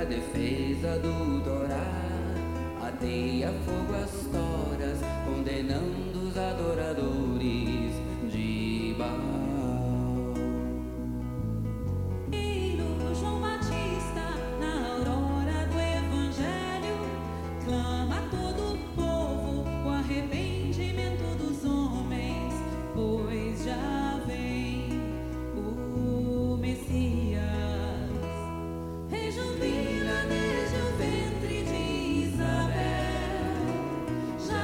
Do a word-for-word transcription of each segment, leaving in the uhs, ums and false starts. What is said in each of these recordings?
defesa do Torá, ateia fogo às toras, condenando os adoradores de Baal. E no João Batista, na aurora do Evangelho, clama todo o povo o arrependimento dos homens, pois já vem o Messias. Rejubila desde o ventre de Isabel,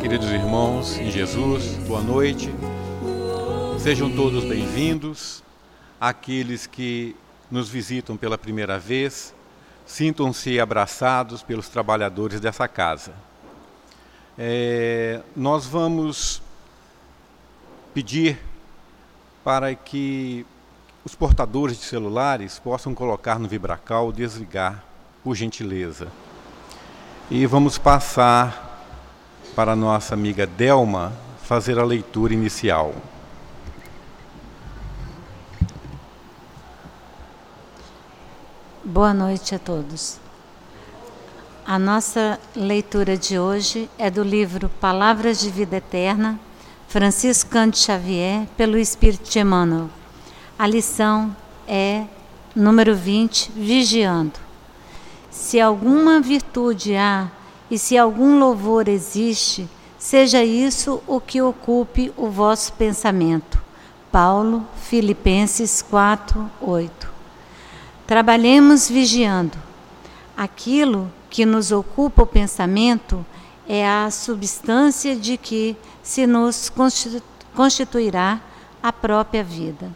Queridos irmãos em Jesus, boa noite. Sejam todos bem-vindos. Aqueles que nos visitam pela primeira vez, sintam-se abraçados pelos trabalhadores dessa casa. É, nós vamos pedir para que os portadores de celulares possam colocar no vibracal, desligar, por gentileza. E vamos passar para a nossa amiga Delma fazer a leitura inicial. Boa noite a todos. A nossa leitura de hoje é do livro Palavras de Vida Eterna, Francisco Cândido Xavier, pelo Espírito de Emmanuel. A lição é número vinte, Vigiando. Se alguma virtude há e se algum louvor existe, seja isso o que ocupe o vosso pensamento. Paulo, Filipenses quatro, oito. Trabalhemos vigiando. Aquilo que nos ocupa o pensamento é a substância de que se nos constituirá a própria vida.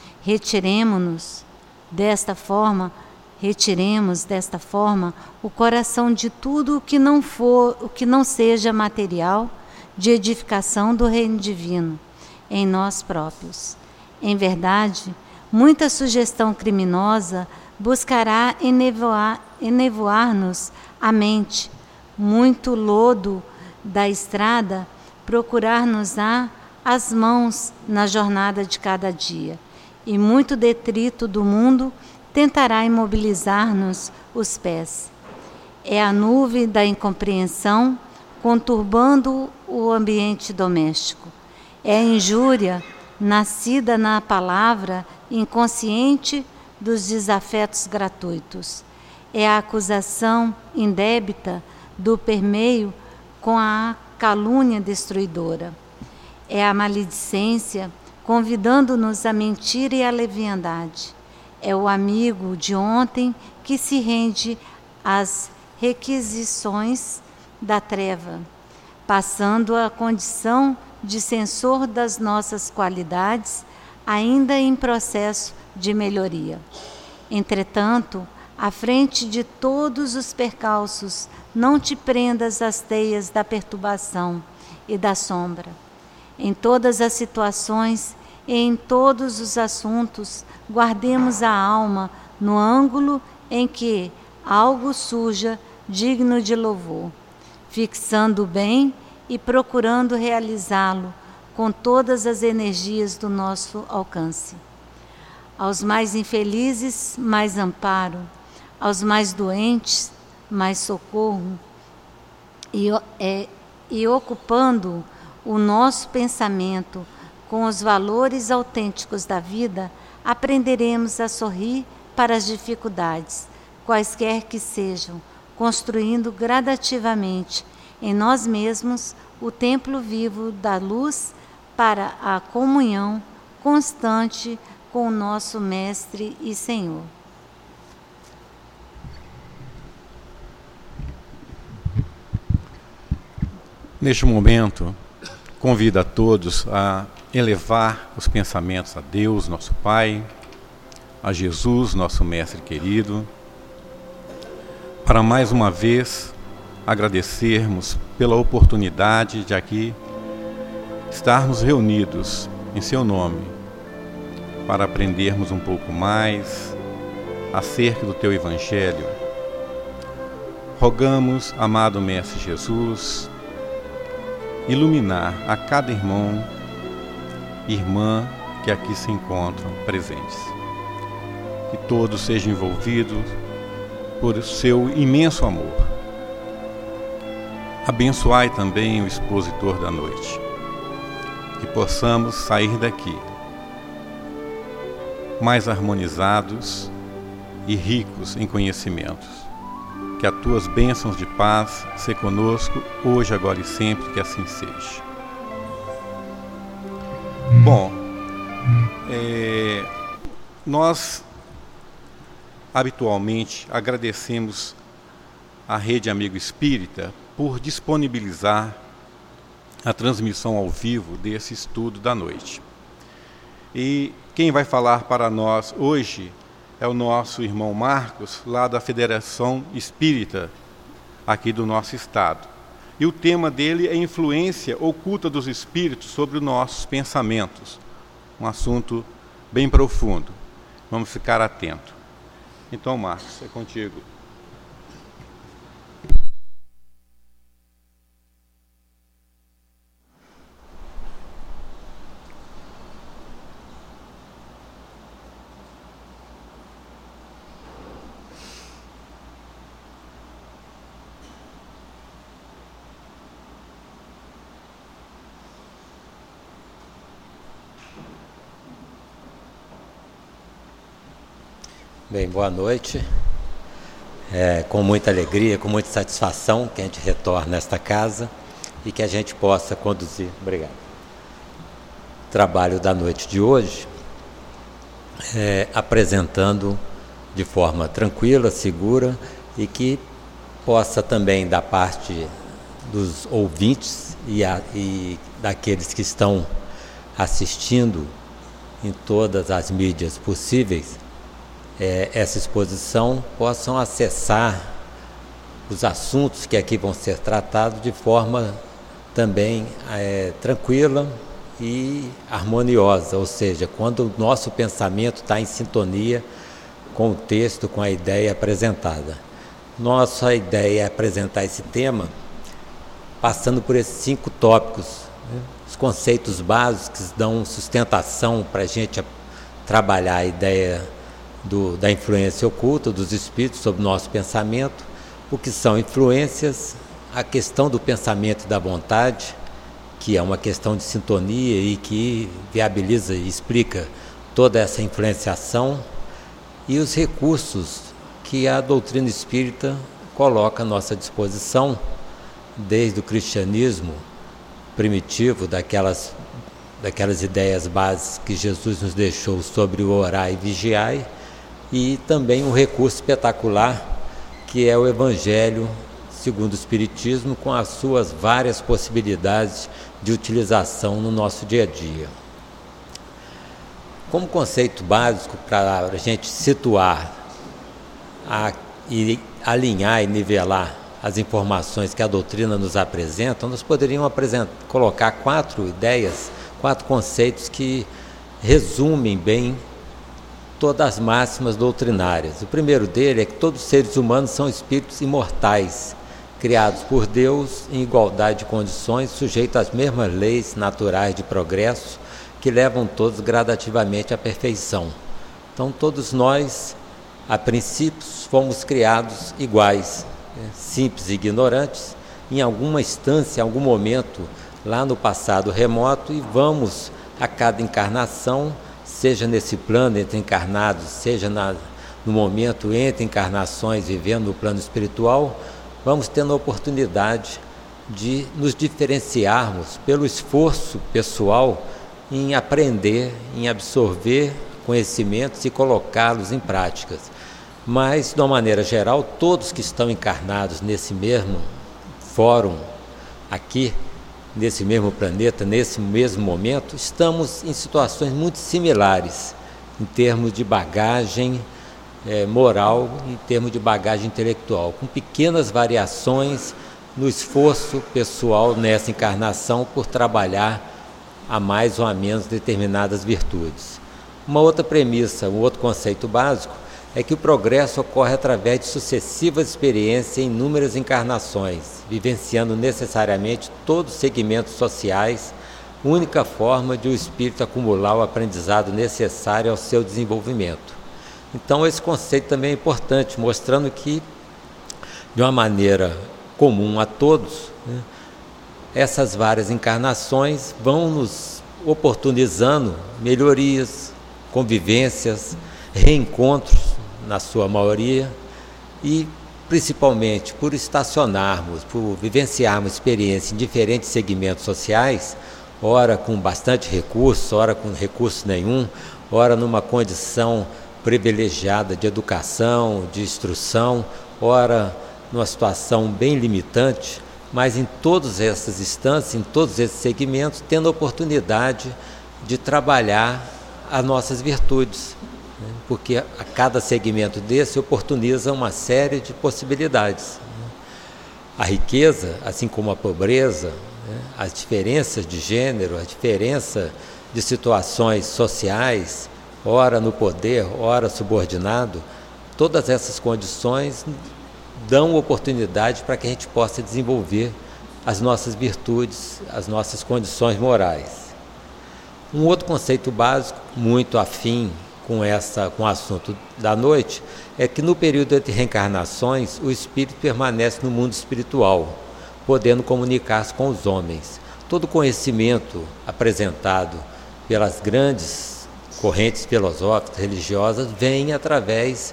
Retiremo-nos desta forma, retiremos desta forma o coração de tudo o que não for, o que não seja material de edificação do reino divino em nós próprios. Em verdade, muita sugestão criminosa buscará enevoar, enevoar-nos a mente, muito lodo da estrada procurar-nos-á as mãos na jornada de cada dia, e muito detrito do mundo tentará imobilizar-nos os pés. É a nuvem da incompreensão conturbando o ambiente doméstico. É a injúria nascida na palavra inconsciente dos desafetos gratuitos. É a acusação indébita do permeio com a calúnia destruidora. É a maledicência convidando-nos à mentira e à leviandade. É o amigo de ontem que se rende às requisições da treva, passando a condição de censor das nossas qualidades, ainda em processo de melhoria. Entretanto, à frente de todos os percalços, não te prendas às teias da perturbação e da sombra. Em todas as situações e em todos os assuntos, guardemos a alma no ângulo em que algo surja digno de louvor, fixando o bem e procurando realizá-lo com todas as energias do nosso alcance. Aos mais infelizes, mais amparo, aos mais doentes, mais socorro, e, é, e ocupando o nosso pensamento com os valores autênticos da vida, aprenderemos a sorrir para as dificuldades, quaisquer que sejam, construindo gradativamente em nós mesmos o templo vivo da luz para a comunhão constante com o nosso Mestre e Senhor. Neste momento, convido a todos a elevar os pensamentos a Deus, nosso Pai, a Jesus, nosso Mestre querido, para mais uma vez agradecermos pela oportunidade de aqui estarmos reunidos em seu nome, para aprendermos um pouco mais acerca do teu Evangelho. Rogamos, amado Mestre Jesus, iluminar a cada irmão e irmã que aqui se encontram presentes. Que todos sejam envolvidos por seu imenso amor. Abençoai também o expositor da noite. Que possamos sair daqui mais harmonizados e ricos em conhecimentos. Que as tuas bênçãos de paz se conosco, hoje, agora e sempre, que assim seja. Bom, é, nós habitualmente agradecemos à Rede Amigo Espírita por disponibilizar a transmissão ao vivo desse estudo da noite. E quem vai falar para nós hoje é o nosso irmão Marcos, lá da Federação Espírita, aqui do nosso estado. E o tema dele é influência oculta dos espíritos sobre os nossos pensamentos. Um assunto bem profundo. Vamos ficar atentos. Então, Marcos, é contigo. Bem, boa noite. É, com muita alegria, com muita satisfação que a gente retorna a esta casa e que a gente possa conduzir, obrigado, o trabalho da noite de hoje, é, apresentando de forma tranquila, segura e que possa também, da parte dos ouvintes e, a, e daqueles que estão assistindo em todas as mídias possíveis, É, essa exposição, possam acessar os assuntos que aqui vão ser tratados de forma também é, tranquila e harmoniosa, ou seja, quando o nosso pensamento está em sintonia com o texto, com a ideia apresentada. Nossa ideia é apresentar esse tema passando por esses cinco tópicos, né? Os conceitos básicos que dão sustentação para a gente trabalhar a ideia Do, da influência oculta dos espíritos sobre o nosso pensamento, o que são influências, a questão do pensamento e da vontade, que é uma questão de sintonia e que viabiliza e explica toda essa influenciação, e os recursos que a doutrina espírita coloca à nossa disposição, desde o cristianismo primitivo, daquelas, daquelas ideias básicas que Jesus nos deixou sobre o orar e vigiar, e também um recurso espetacular que é o Evangelho segundo o Espiritismo, com as suas várias possibilidades de utilização no nosso dia a dia. Como conceito básico para a gente situar a, e alinhar e nivelar as informações que a doutrina nos apresenta, nós poderíamos apresentar, colocar quatro ideias, quatro conceitos que resumem bem todas as máximas doutrinárias. O primeiro dele é que todos os seres humanos são espíritos imortais, criados por Deus em igualdade de condições, sujeitos às mesmas leis naturais de progresso, que levam todos gradativamente à perfeição. Então, todos nós, a princípio, fomos criados iguais, né? Simples e ignorantes, em alguma instância, em algum momento, lá no passado remoto, e vamos, a cada encarnação, seja nesse plano entre encarnados, seja na, no momento entre encarnações, vivendo no plano espiritual, vamos tendo a oportunidade de nos diferenciarmos pelo esforço pessoal em aprender, em absorver conhecimentos e colocá-los em práticas. Mas, de uma maneira geral, todos que estão encarnados nesse mesmo fórum, aqui, nesse mesmo planeta, nesse mesmo momento, estamos em situações muito similares, em termos de bagagem é, moral, em termos de bagagem intelectual, com pequenas variações no esforço pessoal nessa encarnação por trabalhar a mais ou a menos determinadas virtudes. Uma outra premissa, um outro conceito básico, é que o progresso ocorre através de sucessivas experiências em inúmeras encarnações, vivenciando necessariamente todos os segmentos sociais, única forma de o espírito acumular o aprendizado necessário ao seu desenvolvimento. Então, esse conceito também é importante, mostrando que, de uma maneira comum a todos, né, essas várias encarnações vão nos oportunizando melhorias, convivências, reencontros, na sua maioria, e principalmente por estacionarmos, por vivenciarmos experiências em diferentes segmentos sociais, ora com bastante recurso, ora com recurso nenhum, ora numa condição privilegiada de educação, de instrução, ora numa situação bem limitante, mas em todas essas instâncias, em todos esses segmentos, tendo a oportunidade de trabalhar as nossas virtudes, né? Porque a cada segmento desse oportuniza uma série de possibilidades. A riqueza, assim como a pobreza, né? As diferenças de gênero, a diferença de situações sociais, ora no poder, ora subordinado, todas essas condições dão oportunidade para que a gente possa desenvolver as nossas virtudes, as nossas condições morais. Um outro conceito básico, muito afim com, essa, com o assunto da noite, é que no período de reencarnações, o espírito permanece no mundo espiritual, podendo comunicar-se com os homens. Todo conhecimento apresentado pelas grandes correntes filosóficas, religiosas, vem através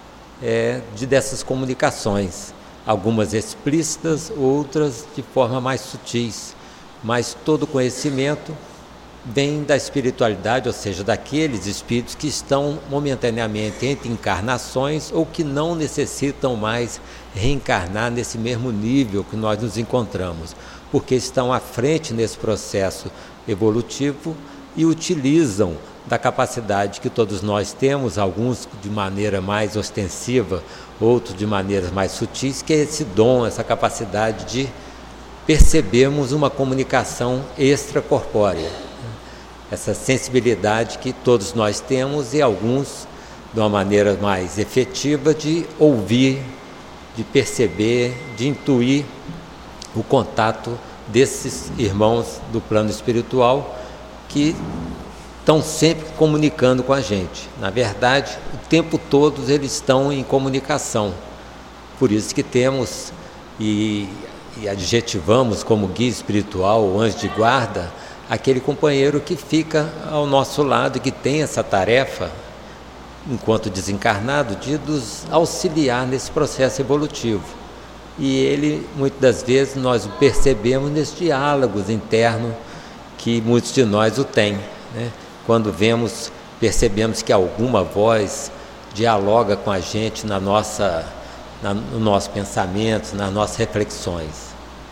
É, de dessas comunicações, algumas explícitas, outras de forma mais sutis, mas todo conhecimento vem da espiritualidade, ou seja, daqueles espíritos que estão momentaneamente entre encarnações ou que não necessitam mais reencarnar nesse mesmo nível que nós nos encontramos, porque estão à frente nesse processo evolutivo e utilizam da capacidade que todos nós temos, alguns de maneira mais ostensiva, outros de maneiras mais sutis, que é esse dom, essa capacidade de percebermos uma comunicação extracorpórea, essa sensibilidade que todos nós temos e alguns de uma maneira mais efetiva de ouvir, de perceber, de intuir o contato desses irmãos do plano espiritual que estão sempre comunicando com a gente. Na verdade, o tempo todo eles estão em comunicação. Por isso que temos e, e adjetivamos como guia espiritual, o anjo de guarda, aquele companheiro que fica ao nosso lado e que tem essa tarefa, enquanto desencarnado, de nos auxiliar nesse processo evolutivo. E ele, muitas das vezes, nós o percebemos nesses diálogos internos que muitos de nós o têm, né? Quando vemos, percebemos que alguma voz dialoga com a gente na nossa, na, no nosso pensamento, nas nossas reflexões.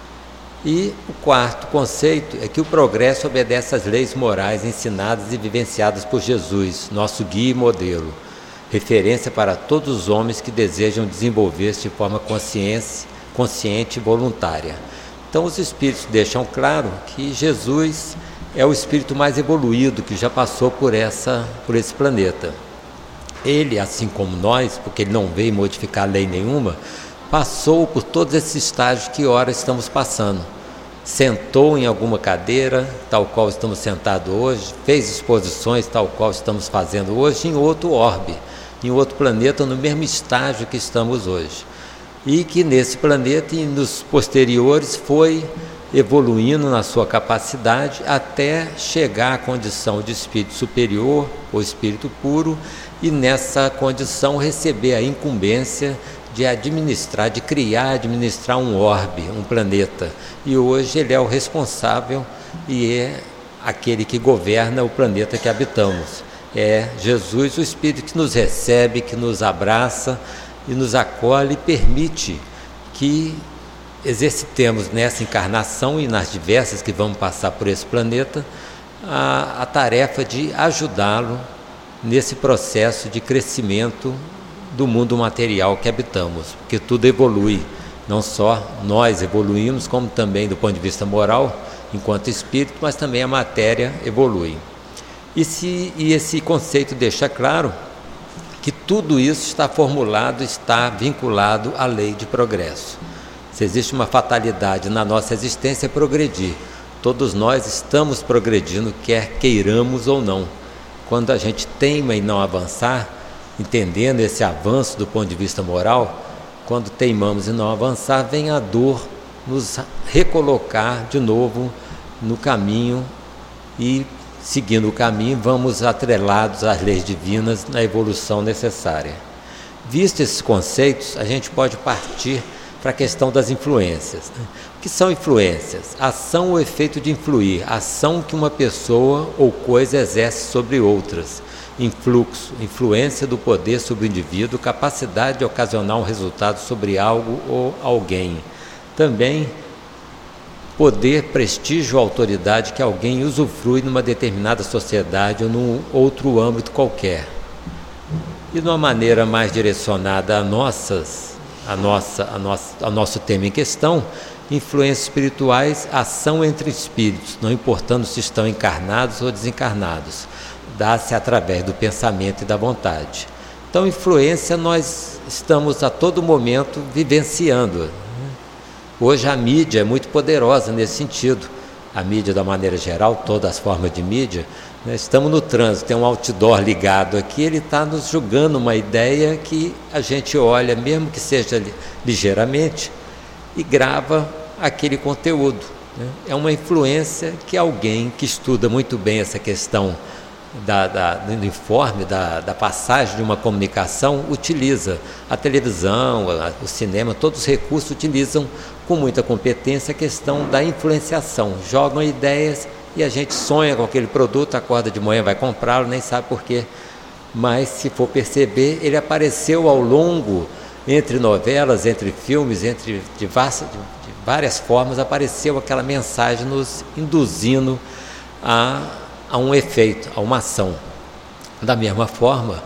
E o quarto conceito é que o progresso obedece às leis morais ensinadas e vivenciadas por Jesus, nosso guia e modelo, referência para todos os homens que desejam desenvolver-se de forma consciente, consciente e voluntária. Então os espíritos deixam claro que Jesus é o espírito mais evoluído que já passou por, essa, por esse planeta. Ele, assim como nós, porque ele não veio modificar lei nenhuma, passou por todos esses estágios que ora estamos passando. Sentou em alguma cadeira, tal qual estamos sentados hoje, fez exposições, tal qual estamos fazendo hoje, em outro orbe, em outro planeta, no mesmo estágio que estamos hoje. E que nesse planeta e nos posteriores foi evoluindo na sua capacidade até chegar à condição de espírito superior ou espírito puro e nessa condição receber a incumbência de administrar, de criar, administrar um orbe, um planeta. E hoje ele é o responsável e é aquele que governa o planeta que habitamos. É Jesus, o Espírito que nos recebe, que nos abraça e nos acolhe e permite que exercitemos nessa encarnação e nas diversas que vamos passar por esse planeta a, a tarefa de ajudá-lo nesse processo de crescimento do mundo material que habitamos, porque tudo evolui, não só nós evoluímos, como também do ponto de vista moral, enquanto espírito, mas também a matéria evolui. E, se, e esse conceito deixa claro que tudo isso está formulado, está vinculado à lei de progresso. Se existe uma fatalidade na nossa existência, é progredir. Todos nós estamos progredindo, quer queiramos ou não. Quando a gente teima em não avançar, entendendo esse avanço do ponto de vista moral, quando teimamos em não avançar, vem a dor nos recolocar de novo no caminho e, seguindo o caminho, vamos atrelados às leis divinas na evolução necessária. Visto esses conceitos, a gente pode partir para a questão das influências. O que são influências? Ação ou efeito de influir, ação que uma pessoa ou coisa exerce sobre outras. Influxo, influência do poder sobre o indivíduo, capacidade de ocasionar um resultado sobre algo ou alguém. Também poder, prestígio ou autoridade que alguém usufrui numa determinada sociedade ou num outro âmbito qualquer. E de uma maneira mais direcionada a nossas, a nossa, a nossa, ao nosso tema em questão, influências espirituais, ação entre espíritos, não importando se estão encarnados ou desencarnados, dá-se através do pensamento e da vontade. Então, influência nós estamos a todo momento vivenciando. Hoje a mídia é muito poderosa nesse sentido. A mídia, da maneira geral, todas as formas de mídia, né? Estamos no trânsito, tem um outdoor ligado aqui, ele está nos julgando uma ideia que a gente olha, mesmo que seja ligeiramente, e grava aquele conteúdo, né? É uma influência que alguém que estuda muito bem essa questão Da, da, do informe, da, da passagem de uma comunicação, utiliza a televisão, a, o cinema, todos os recursos utilizam com muita competência a questão da influenciação, jogam ideias e a gente sonha com aquele produto, acorda de manhã, vai comprá-lo, nem sabe por quê, mas se for perceber, ele apareceu ao longo, entre novelas, entre filmes, entre diversas, de, de várias formas, apareceu aquela mensagem nos induzindo a a um efeito, a uma ação. Da mesma forma,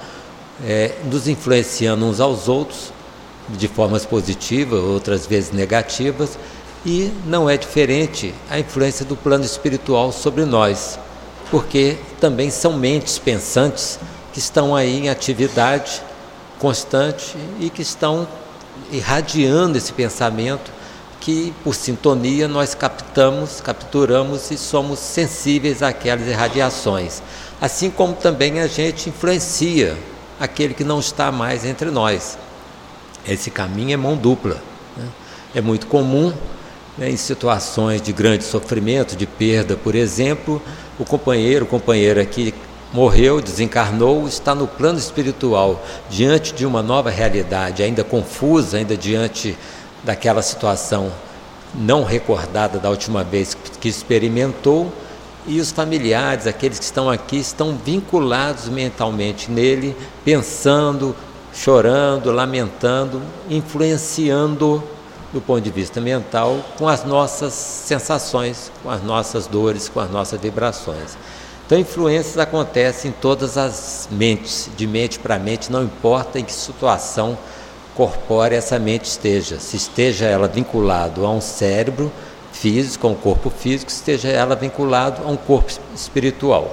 é, nos influenciando uns aos outros, de formas positivas, outras vezes negativas, e não é diferente a influência do plano espiritual sobre nós, porque também são mentes pensantes que estão aí em atividade constante e que estão irradiando esse pensamento que, por sintonia, nós captamos, capturamos e somos sensíveis àquelas irradiações. Assim como também a gente influencia aquele que não está mais entre nós. Esse caminho é mão dupla, né? É muito comum, né, em situações de grande sofrimento, de perda, por exemplo, o companheiro, o companheiro aqui morreu, desencarnou, está no plano espiritual, diante de uma nova realidade, ainda confusa, ainda diante daquela situação não recordada da última vez que experimentou, e os familiares, aqueles que estão aqui, estão vinculados mentalmente nele, pensando, chorando, lamentando, influenciando do ponto de vista mental com as nossas sensações, com as nossas dores, com as nossas vibrações. Então, influências acontecem em todas as mentes, de mente para mente, não importa em que situação corpórea essa mente esteja, se esteja ela vinculado a um cérebro físico, a um corpo físico, esteja ela vinculado a um corpo espiritual.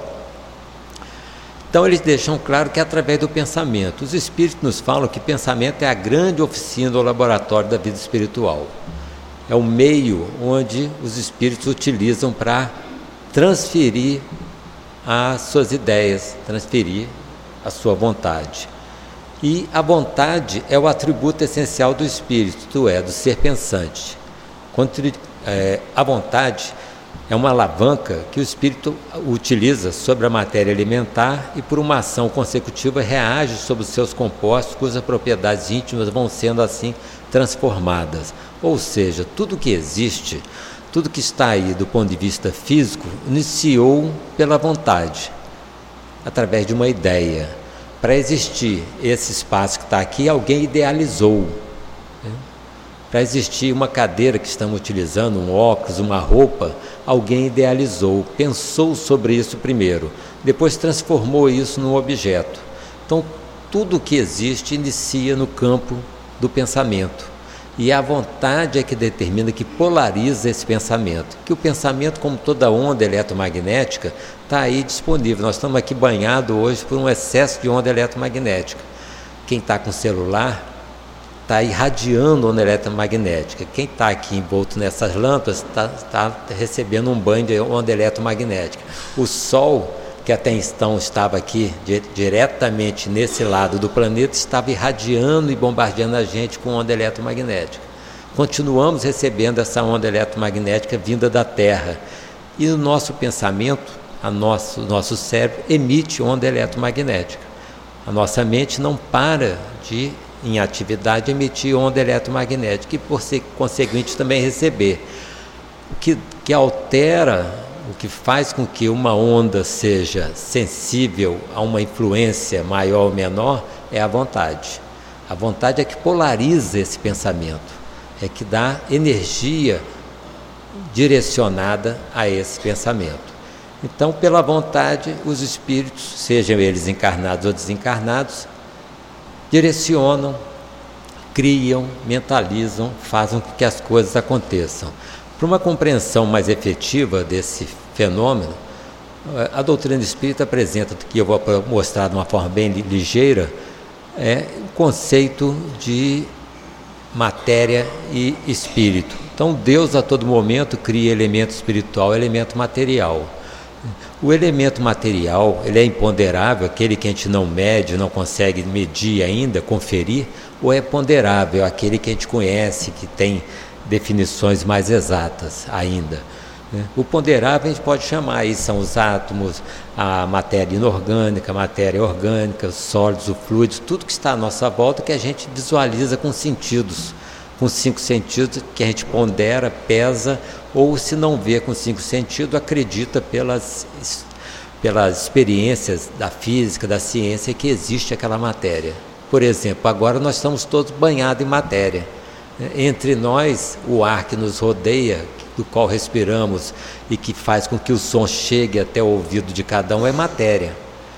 Então eles deixam claro que é através do pensamento. Os espíritos nos falam que pensamento é a grande oficina ou laboratório da vida espiritual. É o meio onde os espíritos utilizam para transferir as suas ideias, transferir a sua vontade. E a vontade é o atributo essencial do espírito, isto é, do ser pensante. Quando, é, a vontade é uma alavanca que o espírito utiliza sobre a matéria alimentar e, por uma ação consecutiva, reage sobre os seus compostos, cujas propriedades íntimas vão sendo assim transformadas. Ou seja, tudo que existe, tudo que está aí do ponto de vista físico, iniciou pela vontade, através de uma ideia. Para existir esse espaço que está aqui, alguém idealizou. Né? Para existir uma cadeira que estamos utilizando, um óculos, uma roupa, alguém idealizou, pensou sobre isso primeiro, depois transformou isso num objeto. Então, tudo que existe inicia no campo do pensamento. E a vontade é que determina, que polariza esse pensamento. Que o pensamento, como toda onda eletromagnética, está aí disponível. Nós estamos aqui banhados hoje por um excesso de onda eletromagnética. Quem está com celular está irradiando onda eletromagnética. Quem está aqui envolto nessas lâmpadas está, está recebendo um banho de onda eletromagnética. O Sol, que até então estava aqui di- diretamente nesse lado do planeta, estava irradiando e bombardeando a gente com onda eletromagnética. Continuamos recebendo essa onda eletromagnética vinda da Terra. E o nosso pensamento, a nosso, nosso cérebro, emite onda eletromagnética. A nossa mente não para de, em atividade, emitir onda eletromagnética e, por ser conseguinte, também receber. O que, que altera, o que faz com que uma onda seja sensível a uma influência maior ou menor, é a vontade. A vontade é que polariza esse pensamento, é que dá energia direcionada a esse pensamento. Então, pela vontade, os espíritos, sejam eles encarnados ou desencarnados, direcionam, criam, mentalizam, fazem com que as coisas aconteçam. Para uma compreensão mais efetiva desse fenômeno, a doutrina espírita apresenta, que eu vou mostrar de uma forma bem ligeira, é o conceito de matéria e espírito. Então, Deus a todo momento cria elemento espiritual, elemento material. O elemento material, ele é imponderável, aquele que a gente não mede, não consegue medir ainda, conferir, ou é ponderável, aquele que a gente conhece, que tem definições mais exatas ainda. O ponderável a gente pode chamar, aí são os átomos, a matéria inorgânica, a matéria orgânica, os sólidos, os fluidos, tudo que está à nossa volta que a gente visualiza com sentidos, com cinco sentidos que a gente pondera, pesa, ou se não vê com cinco sentidos, acredita pelas, pelas experiências da física, da ciência, que existe aquela matéria. Por exemplo, agora nós estamos todos banhados em matéria. Entre nós, o ar que nos rodeia, do qual respiramos e que faz com que o som chegue até o ouvido de cada um, é matéria.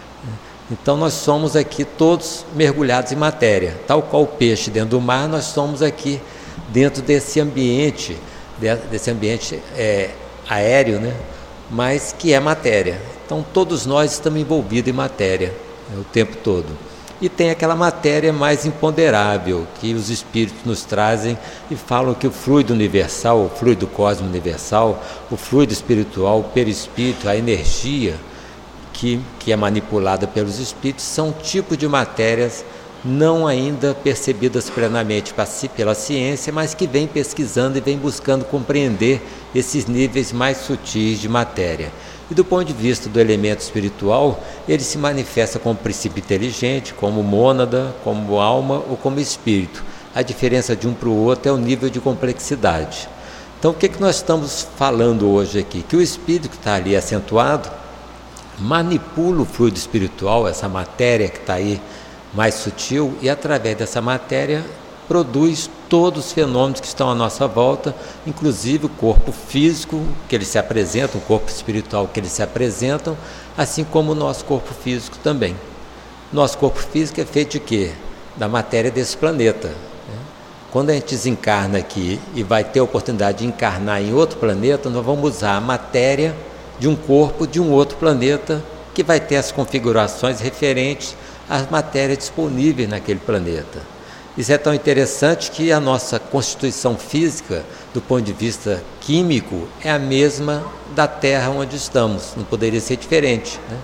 Então nós somos aqui todos mergulhados em matéria. Tal qual o peixe dentro do mar, nós somos aqui dentro desse ambiente, desse ambiente é, aéreo, né? Mas que é matéria. Então todos nós estamos envolvidos em matéria, né, o tempo todo. E tem aquela matéria mais imponderável, que os espíritos nos trazem e falam que o fluido universal, o fluido cósmico universal, o fluido espiritual, o perispírito, a energia que, que é manipulada pelos espíritos, são tipos de matérias não ainda percebidas plenamente pela ciência, mas que vem pesquisando e vem buscando compreender esses níveis mais sutis de matéria. E do ponto de vista do elemento espiritual, ele se manifesta como princípio inteligente, como mônada, como alma ou como espírito. A diferença de um para o outro é o nível de complexidade. Então, o que, que nós estamos falando hoje aqui? Que o espírito que está ali acentuado manipula o fluido espiritual, essa matéria que está aí mais sutil, e através dessa matéria produz todos os fenômenos que estão à nossa volta, inclusive o corpo físico que eles se apresentam, o corpo espiritual que eles se apresentam, assim como o nosso corpo físico também. Nosso corpo físico é feito de quê? Da matéria desse planeta. Quando a gente desencarna aqui e vai ter a oportunidade de encarnar em outro planeta, nós vamos usar a matéria de um corpo de um outro planeta que vai ter as configurações referentes às matérias disponíveis naquele planeta. Isso é tão interessante que a nossa constituição física, do ponto de vista químico, é a mesma da Terra onde estamos, não poderia ser diferente, né?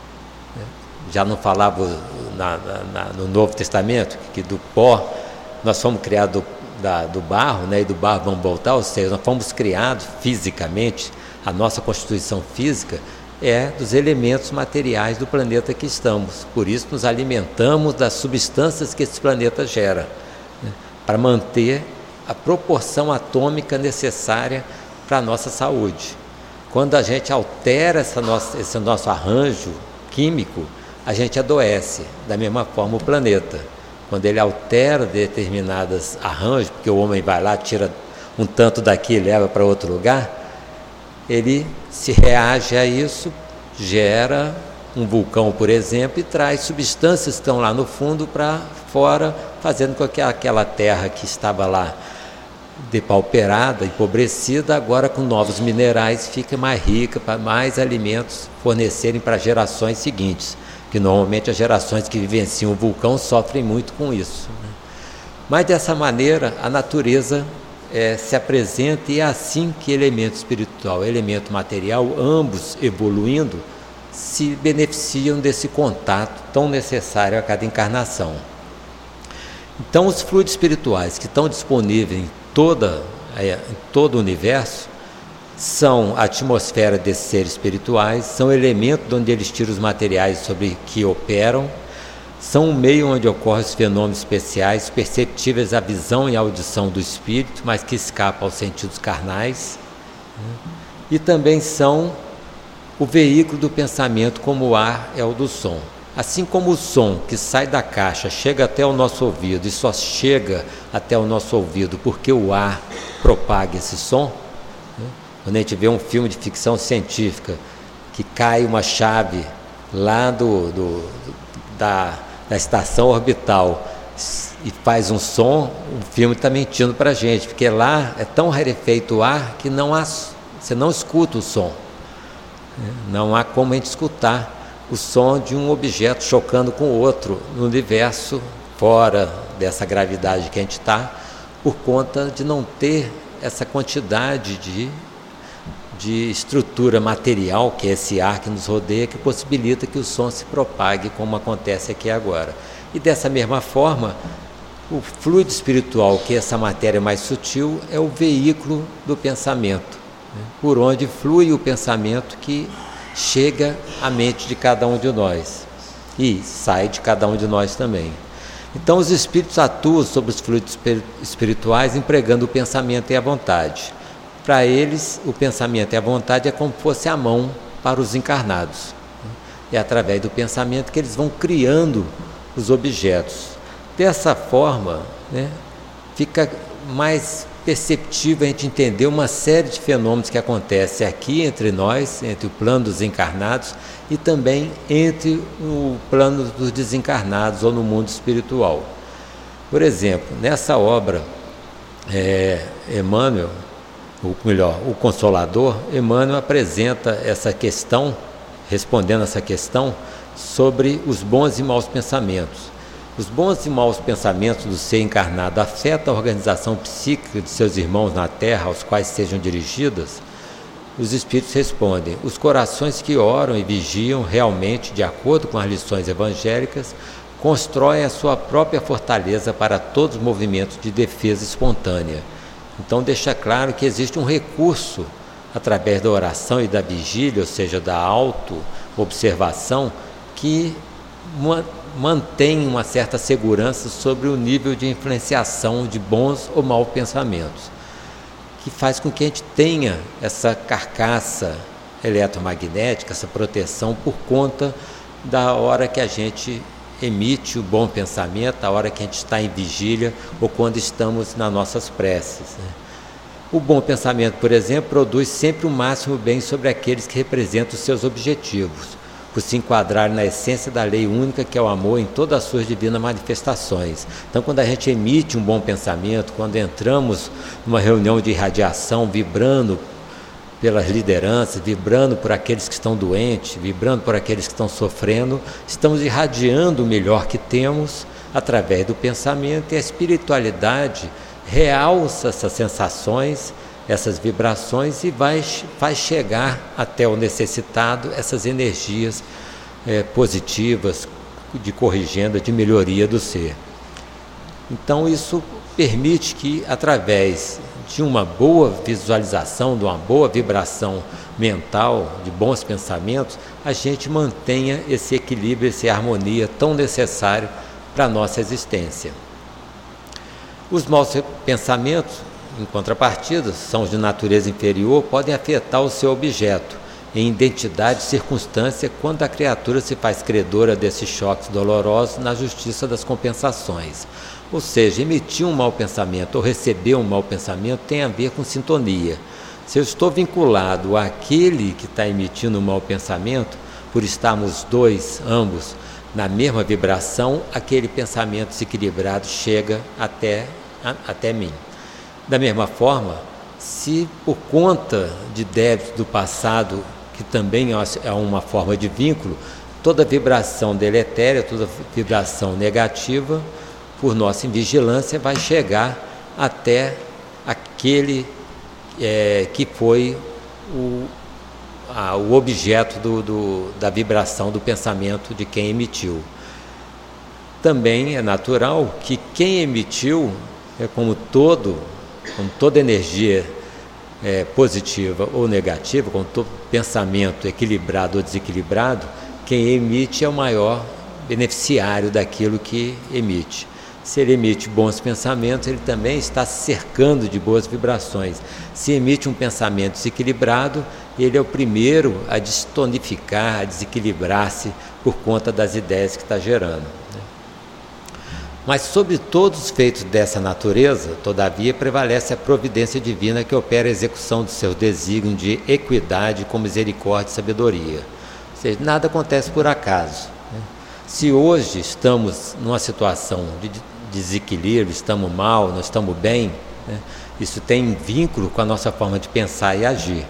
Já não falava na, na, no Novo Testamento que do pó nós fomos criados do, da, do barro, né? E do barro vamos voltar, ou seja, nós fomos criados fisicamente, a nossa constituição física é dos elementos materiais do planeta que estamos. Por isso nos alimentamos das substâncias que esse planeta gera, né, para manter a proporção atômica necessária para a nossa saúde. Quando a gente altera essa nossa, esse nosso arranjo químico, a gente adoece. Da mesma forma o planeta. Quando ele altera determinados arranjos, porque o homem vai lá, tira um tanto daqui e leva para outro lugar, ele se reage a isso, gera um vulcão, por exemplo, e traz substâncias que estão lá no fundo para fora, fazendo com que aquela terra que estava lá depauperada, empobrecida, agora com novos minerais fique mais rica, para mais alimentos fornecerem para gerações seguintes, que normalmente as gerações que vivenciam o vulcão sofrem muito com isso, né? Mas dessa maneira a natureza É, se apresenta, e é assim que elemento espiritual e elemento material, ambos evoluindo, se beneficiam desse contato tão necessário a cada encarnação. Então os fluidos espirituais que estão disponíveis em, toda, é, em todo o universo são a atmosfera desses seres espirituais, são elementos onde eles tiram os materiais sobre que operam, são um meio onde ocorrem os fenômenos especiais, perceptíveis à visão e à audição do espírito, mas que escapam aos sentidos carnais, né? E também são o veículo do pensamento, como o ar é o do som. Assim como o som que sai da caixa chega até o nosso ouvido e só chega até o nosso ouvido porque o ar propaga esse som, né? Quando a gente vê um filme de ficção científica que cai uma chave lá do, do, da, da estação orbital e faz um som, o filme está mentindo para a gente, porque lá é tão rarefeito o ar que não há, você não escuta o som. Não há como a gente escutar o som de um objeto chocando com o outro no universo, fora dessa gravidade que a gente está, por conta de não ter essa quantidade de, de estrutura material, que é esse ar que nos rodeia, que possibilita que o som se propague como acontece aqui agora. E dessa mesma forma, o fluido espiritual, que é essa matéria mais sutil, é o veículo do pensamento, né? Por onde flui o pensamento que chega à mente de cada um de nós e sai de cada um de nós também. Então os espíritos atuam sobre os fluidos espirituais empregando o pensamento e a vontade. Para eles, o pensamento e a vontade é como se fosse a mão para os encarnados. É através do pensamento que eles vão criando os objetos. Dessa forma, né, fica mais perceptível a gente entender uma série de fenômenos que acontecem aqui entre nós, entre o plano dos encarnados e também entre o plano dos desencarnados ou no mundo espiritual. Por exemplo, nessa obra, é, Emmanuel, ou melhor, o Consolador, Emmanuel apresenta essa questão, respondendo essa questão, sobre os bons e maus pensamentos. Os bons e maus pensamentos do ser encarnado afetam a organização psíquica de seus irmãos na Terra, aos quais sejam dirigidas? Os Espíritos respondem: os corações que oram e vigiam realmente de acordo com as lições evangélicas constroem a sua própria fortaleza para todos os movimentos de defesa espontânea. Então deixa claro que existe um recurso através da oração e da vigília, ou seja, da auto-observação, que mantém uma certa segurança sobre o nível de influenciação de bons ou maus pensamentos, que faz com que a gente tenha essa carcaça eletromagnética, essa proteção por conta da hora que a gente emite o bom pensamento, a hora que a gente está em vigília ou quando estamos nas nossas preces, né? O bom pensamento, por exemplo, produz sempre o máximo bem sobre aqueles que representam os seus objetivos, por se enquadrar na essência da lei única que é o amor em todas as suas divinas manifestações. Então, quando a gente emite um bom pensamento, quando entramos numa reunião de irradiação, vibrando pelas lideranças, vibrando por aqueles que estão doentes, vibrando por aqueles que estão sofrendo, estamos irradiando o melhor que temos através do pensamento, e a espiritualidade realça essas sensações, essas vibrações, e vai, faz chegar até o necessitado essas energias é, positivas, de corrigenda, de melhoria do ser. Então isso permite que, através de uma boa visualização, de uma boa vibração mental, de bons pensamentos, a gente mantenha esse equilíbrio, essa harmonia tão necessário para a nossa existência. Os maus pensamentos, em contrapartida, são os de natureza inferior, podem afetar o seu objeto em identidade e circunstância quando a criatura se faz credora desses choques dolorosos na justiça das compensações. Ou seja, emitir um mau pensamento ou receber um mau pensamento tem a ver com sintonia. Se eu estou vinculado àquele que está emitindo um mau pensamento, por estarmos dois, ambos, na mesma vibração, aquele pensamento desequilibrado chega até, a, até mim. Da mesma forma, se por conta de débitos do passado, que também é uma forma de vínculo, toda vibração deletéria, toda vibração negativa, por nossa invigilância, vai chegar até aquele é, que foi o, a, o objeto do, do, da vibração do pensamento de quem emitiu. Também é natural que quem emitiu, é como todo, como toda energia é, positiva ou negativa, como todo pensamento equilibrado ou desequilibrado, quem emite é o maior beneficiário daquilo que emite. Se ele emite bons pensamentos, ele também está se cercando de boas vibrações. Se emite um pensamento desequilibrado, ele é o primeiro a destonificar, a desequilibrar-se por conta das ideias que está gerando. Mas sobre todos os feitos dessa natureza, todavia, prevalece a providência divina que opera a execução do seu desígnio de equidade com misericórdia e sabedoria. Ou seja, nada acontece por acaso, né? Se hoje estamos numa situação de desequilíbrio, estamos mal, não estamos bem, né? Isso tem vínculo com a nossa forma de pensar e agir.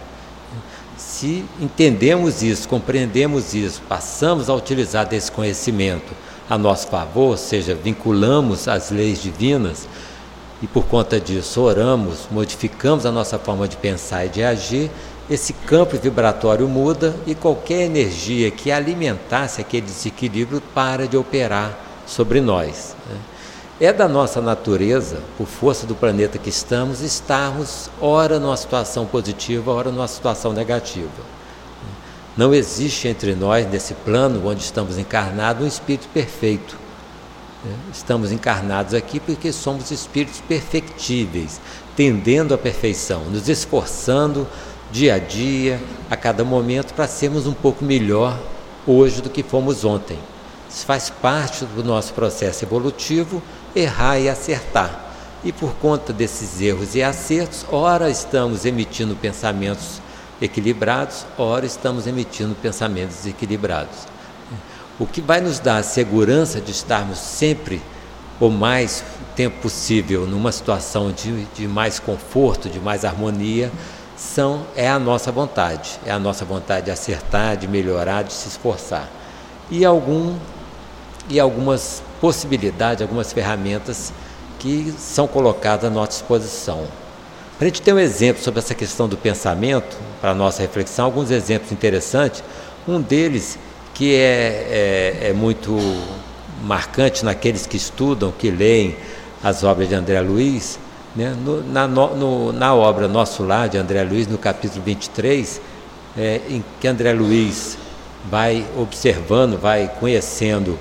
Se entendemos isso, compreendemos isso, passamos a utilizar desse conhecimento a nosso favor, ou seja, vinculamos as leis divinas e por conta disso oramos, modificamos a nossa forma de pensar e de agir, esse campo vibratório muda e qualquer energia que alimentasse aquele desequilíbrio para de operar sobre nós, né? É da nossa natureza, por força do planeta que estamos, estarmos ora numa situação positiva, ora numa situação negativa. Não existe entre nós, nesse plano onde estamos encarnados, um espírito perfeito. Estamos encarnados aqui porque somos espíritos perfectíveis, tendendo à perfeição, nos esforçando dia a dia, a cada momento, para sermos um pouco melhor hoje do que fomos ontem. Isso faz parte do nosso processo evolutivo, errar e acertar. E por conta desses erros e acertos, ora estamos emitindo pensamentos equilibrados, ora estamos emitindo pensamentos desequilibrados. O que vai nos dar a segurança de estarmos sempre o mais tempo possível numa situação de, de mais conforto, de mais harmonia, são, é a nossa vontade, é a nossa vontade de acertar, de melhorar, de se esforçar. E, algum, e algumas possibilidades, algumas ferramentas que são colocadas à nossa disposição. Para a gente ter um exemplo sobre essa questão do pensamento, para a nossa reflexão, alguns exemplos interessantes. Um deles, que é, é, é muito marcante naqueles que estudam, que leem as obras de André Luiz, né? no, na, no, na obra Nosso Lar, de André Luiz, no capítulo vinte e três, é, em que André Luiz vai observando, vai conhecendo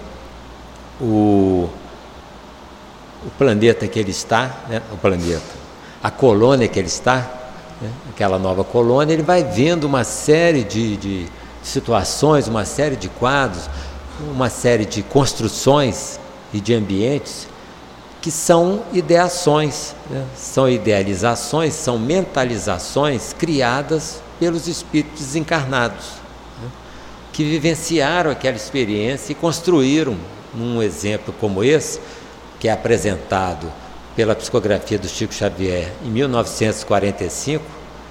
o, o planeta que ele está, né? o planeta, a colônia que ele está, né? aquela nova colônia, ele vai vendo uma série de, de situações, uma série de quadros, uma série de construções e de ambientes que são ideações, né? são idealizações, são mentalizações criadas pelos espíritos desencarnados, né? que vivenciaram aquela experiência e construíram um exemplo como esse, que é apresentado pela psicografia do Chico Xavier em mil novecentos e quarenta e cinco,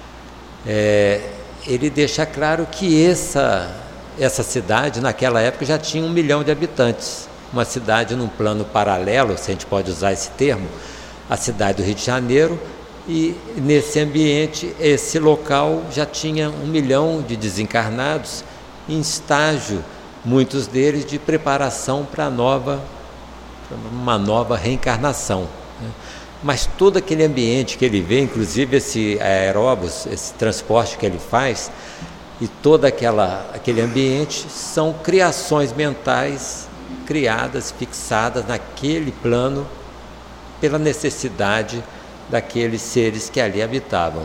é, ele deixa claro que essa, essa cidade, naquela época, já tinha um milhão de habitantes. Uma cidade num plano paralelo, se a gente pode usar esse termo, a cidade do Rio de Janeiro, e nesse ambiente, esse local já tinha um milhão de desencarnados em estágio, muitos deles de preparação para nova, uma nova reencarnação. Mas todo aquele ambiente que ele vê, inclusive esse aeróbus, esse transporte que ele faz, e todo aquela, aquele ambiente são criações mentais criadas, fixadas naquele plano pela necessidade daqueles seres que ali habitavam.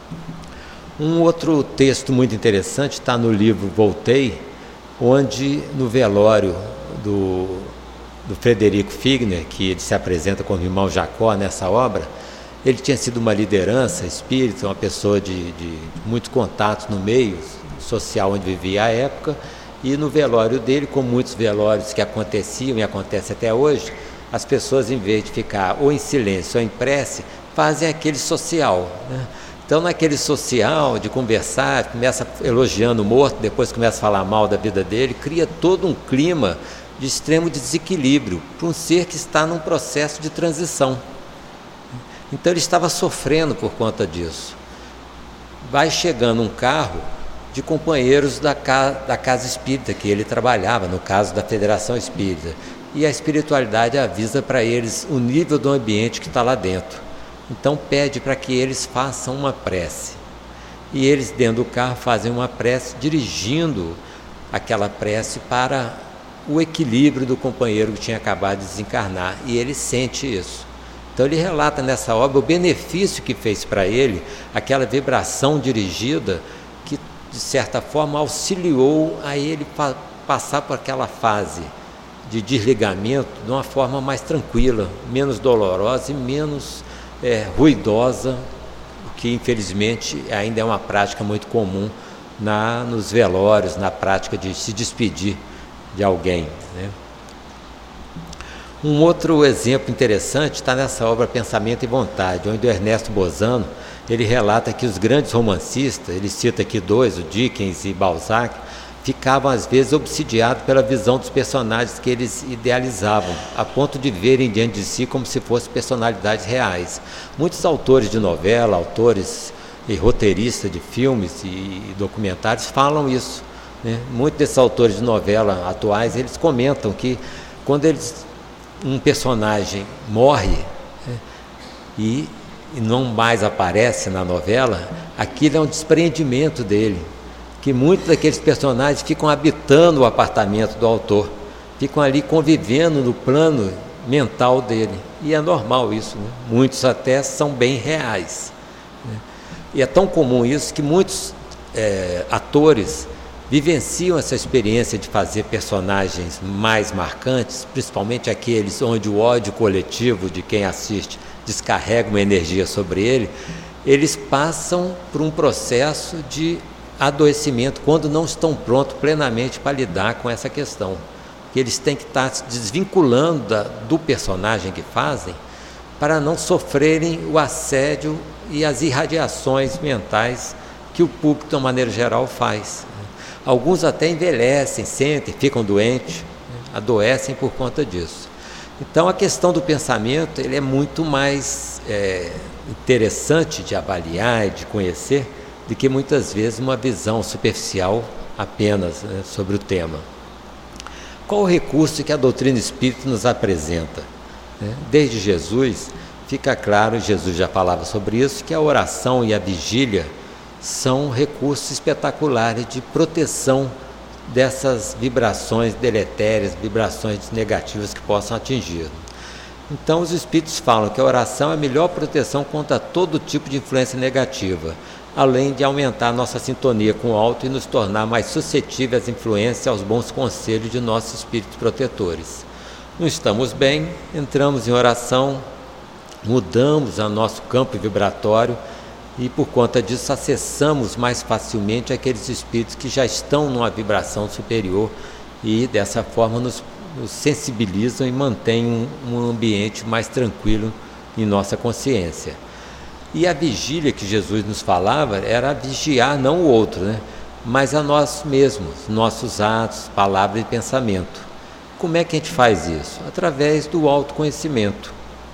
Um outro texto muito interessante está no livro Voltei, onde no velório do, do Frederico Figner, que ele se apresenta como irmão Jacó nessa obra, ele tinha sido uma liderança espírita, uma pessoa de, de muito contato no meio social onde vivia à época, e no velório dele, como muitos velórios que aconteciam e acontecem até hoje, as pessoas, em vez de ficar ou em silêncio ou em prece, fazem aquele social, né? Então, naquele social de conversar, começa elogiando o morto, depois começa a falar mal da vida dele, cria todo um clima de extremo desequilíbrio para um ser que está num processo de transição. Então, ele estava sofrendo por conta disso. Vai chegando um carro de companheiros da casa, da casa espírita que ele trabalhava, no caso da Federação Espírita, e a espiritualidade avisa para eles o nível do ambiente que está lá dentro. Então pede para que eles façam uma prece, e eles dentro do carro fazem uma prece, dirigindo aquela prece para o equilíbrio do companheiro que tinha acabado de desencarnar, e ele sente isso. Então ele relata nessa obra o benefício que fez para ele aquela vibração dirigida, que de certa forma auxiliou a ele pa- passar por aquela fase de desligamento de uma forma mais tranquila, menos dolorosa e menos é, ruidosa, que infelizmente ainda é uma prática muito comum na, nos velórios, na prática de se despedir de alguém, né? Um outro exemplo interessante está nessa obra Pensamento e Vontade, onde o Ernesto Bozano ele relata que os grandes romancistas, ele cita aqui dois, o Dickens e Balzac, ficavam às vezes obsidiados pela visão dos personagens que eles idealizavam, a ponto de verem diante de si como se fossem personalidades reais. Muitos autores de novela, autores e roteiristas de filmes e documentários falam isso, né? Muitos desses autores de novela atuais, eles comentam que quando eles, um personagem morre, né, e, e não mais aparece na novela, aquilo é um despreendimento dele, que muitos daqueles personagens ficam habitando o apartamento do autor, ficam ali convivendo no plano mental dele, e é normal isso, né? Muitos até são bem reais, né? E é tão comum isso que muitos é, atores vivenciam essa experiência de fazer personagens mais marcantes, principalmente aqueles onde o ódio coletivo de quem assiste descarrega uma energia sobre ele. Eles passam por um processo de adoecimento quando não estão prontos plenamente para lidar com essa questão. Que eles têm que estar se desvinculando da, do personagem que fazem para não sofrerem o assédio e as irradiações mentais que o público, de uma maneira geral, faz. Alguns até envelhecem, sentem, ficam doentes, adoecem por conta disso. Então, a questão do pensamento ele é muito mais é, interessante de avaliar e de conhecer do que muitas vezes uma visão superficial apenas, né, sobre o tema. Qual o recurso que a doutrina espírita nos apresenta? Desde Jesus, fica claro, Jesus já falava sobre isso, que a oração e a vigília são recursos espetaculares de proteção dessas vibrações deletérias, vibrações negativas que possam atingir. Então os espíritos falam que a oração é a melhor proteção contra todo tipo de influência negativa, além de aumentar a nossa sintonia com o alto e nos tornar mais suscetíveis às influências e aos bons conselhos de nossos espíritos protetores. Não estamos bem, entramos em oração, mudamos o nosso campo vibratório e por conta disso acessamos mais facilmente aqueles espíritos que já estão numa vibração superior e dessa forma nos, nos sensibilizam e mantêm um, um ambiente mais tranquilo em nossa consciência. E a vigília que Jesus nos falava era vigiar não o outro, né, mas a nós mesmos, nossos atos, palavras e pensamento. Como é que a gente faz isso? Através do autoconhecimento,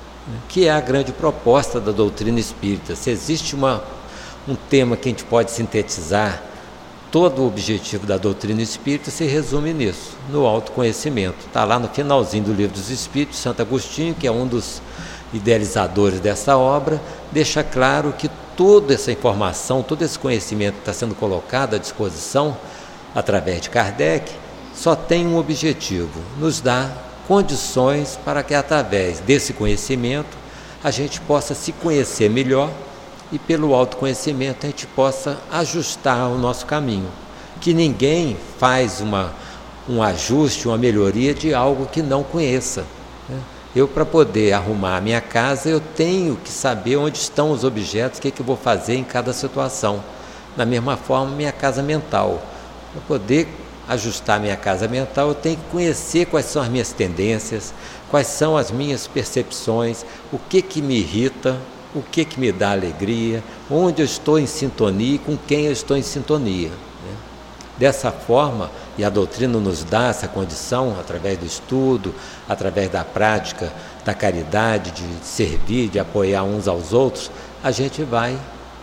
que é a grande proposta da doutrina espírita. Se existe uma, um tema que a gente pode sintetizar, todo o objetivo da doutrina espírita se resume nisso, no autoconhecimento. Está lá no finalzinho do Livro dos Espíritos, Santo Agostinho, que é um dos idealizadores dessa obra, deixa claro que toda essa informação, todo esse conhecimento que está sendo colocado à disposição, através de Kardec, só tem um objetivo, nos dar condições para que através desse conhecimento a gente possa se conhecer melhor e pelo autoconhecimento a gente possa ajustar o nosso caminho. Que ninguém faz uma, um ajuste, uma melhoria de algo que não conheça, né? Eu, para poder arrumar a minha casa, eu tenho que saber onde estão os objetos, o que, que eu vou fazer em cada situação. Da mesma forma, minha casa mental. Para poder ajustar minha casa mental, eu tenho que conhecer quais são as minhas tendências, quais são as minhas percepções, o que, que me irrita, o que, que me dá alegria, onde eu estou em sintonia e com quem eu estou em sintonia, né? Dessa forma, e a doutrina nos dá essa condição, através do estudo, através da prática, da caridade, de servir, de apoiar uns aos outros, a gente vai,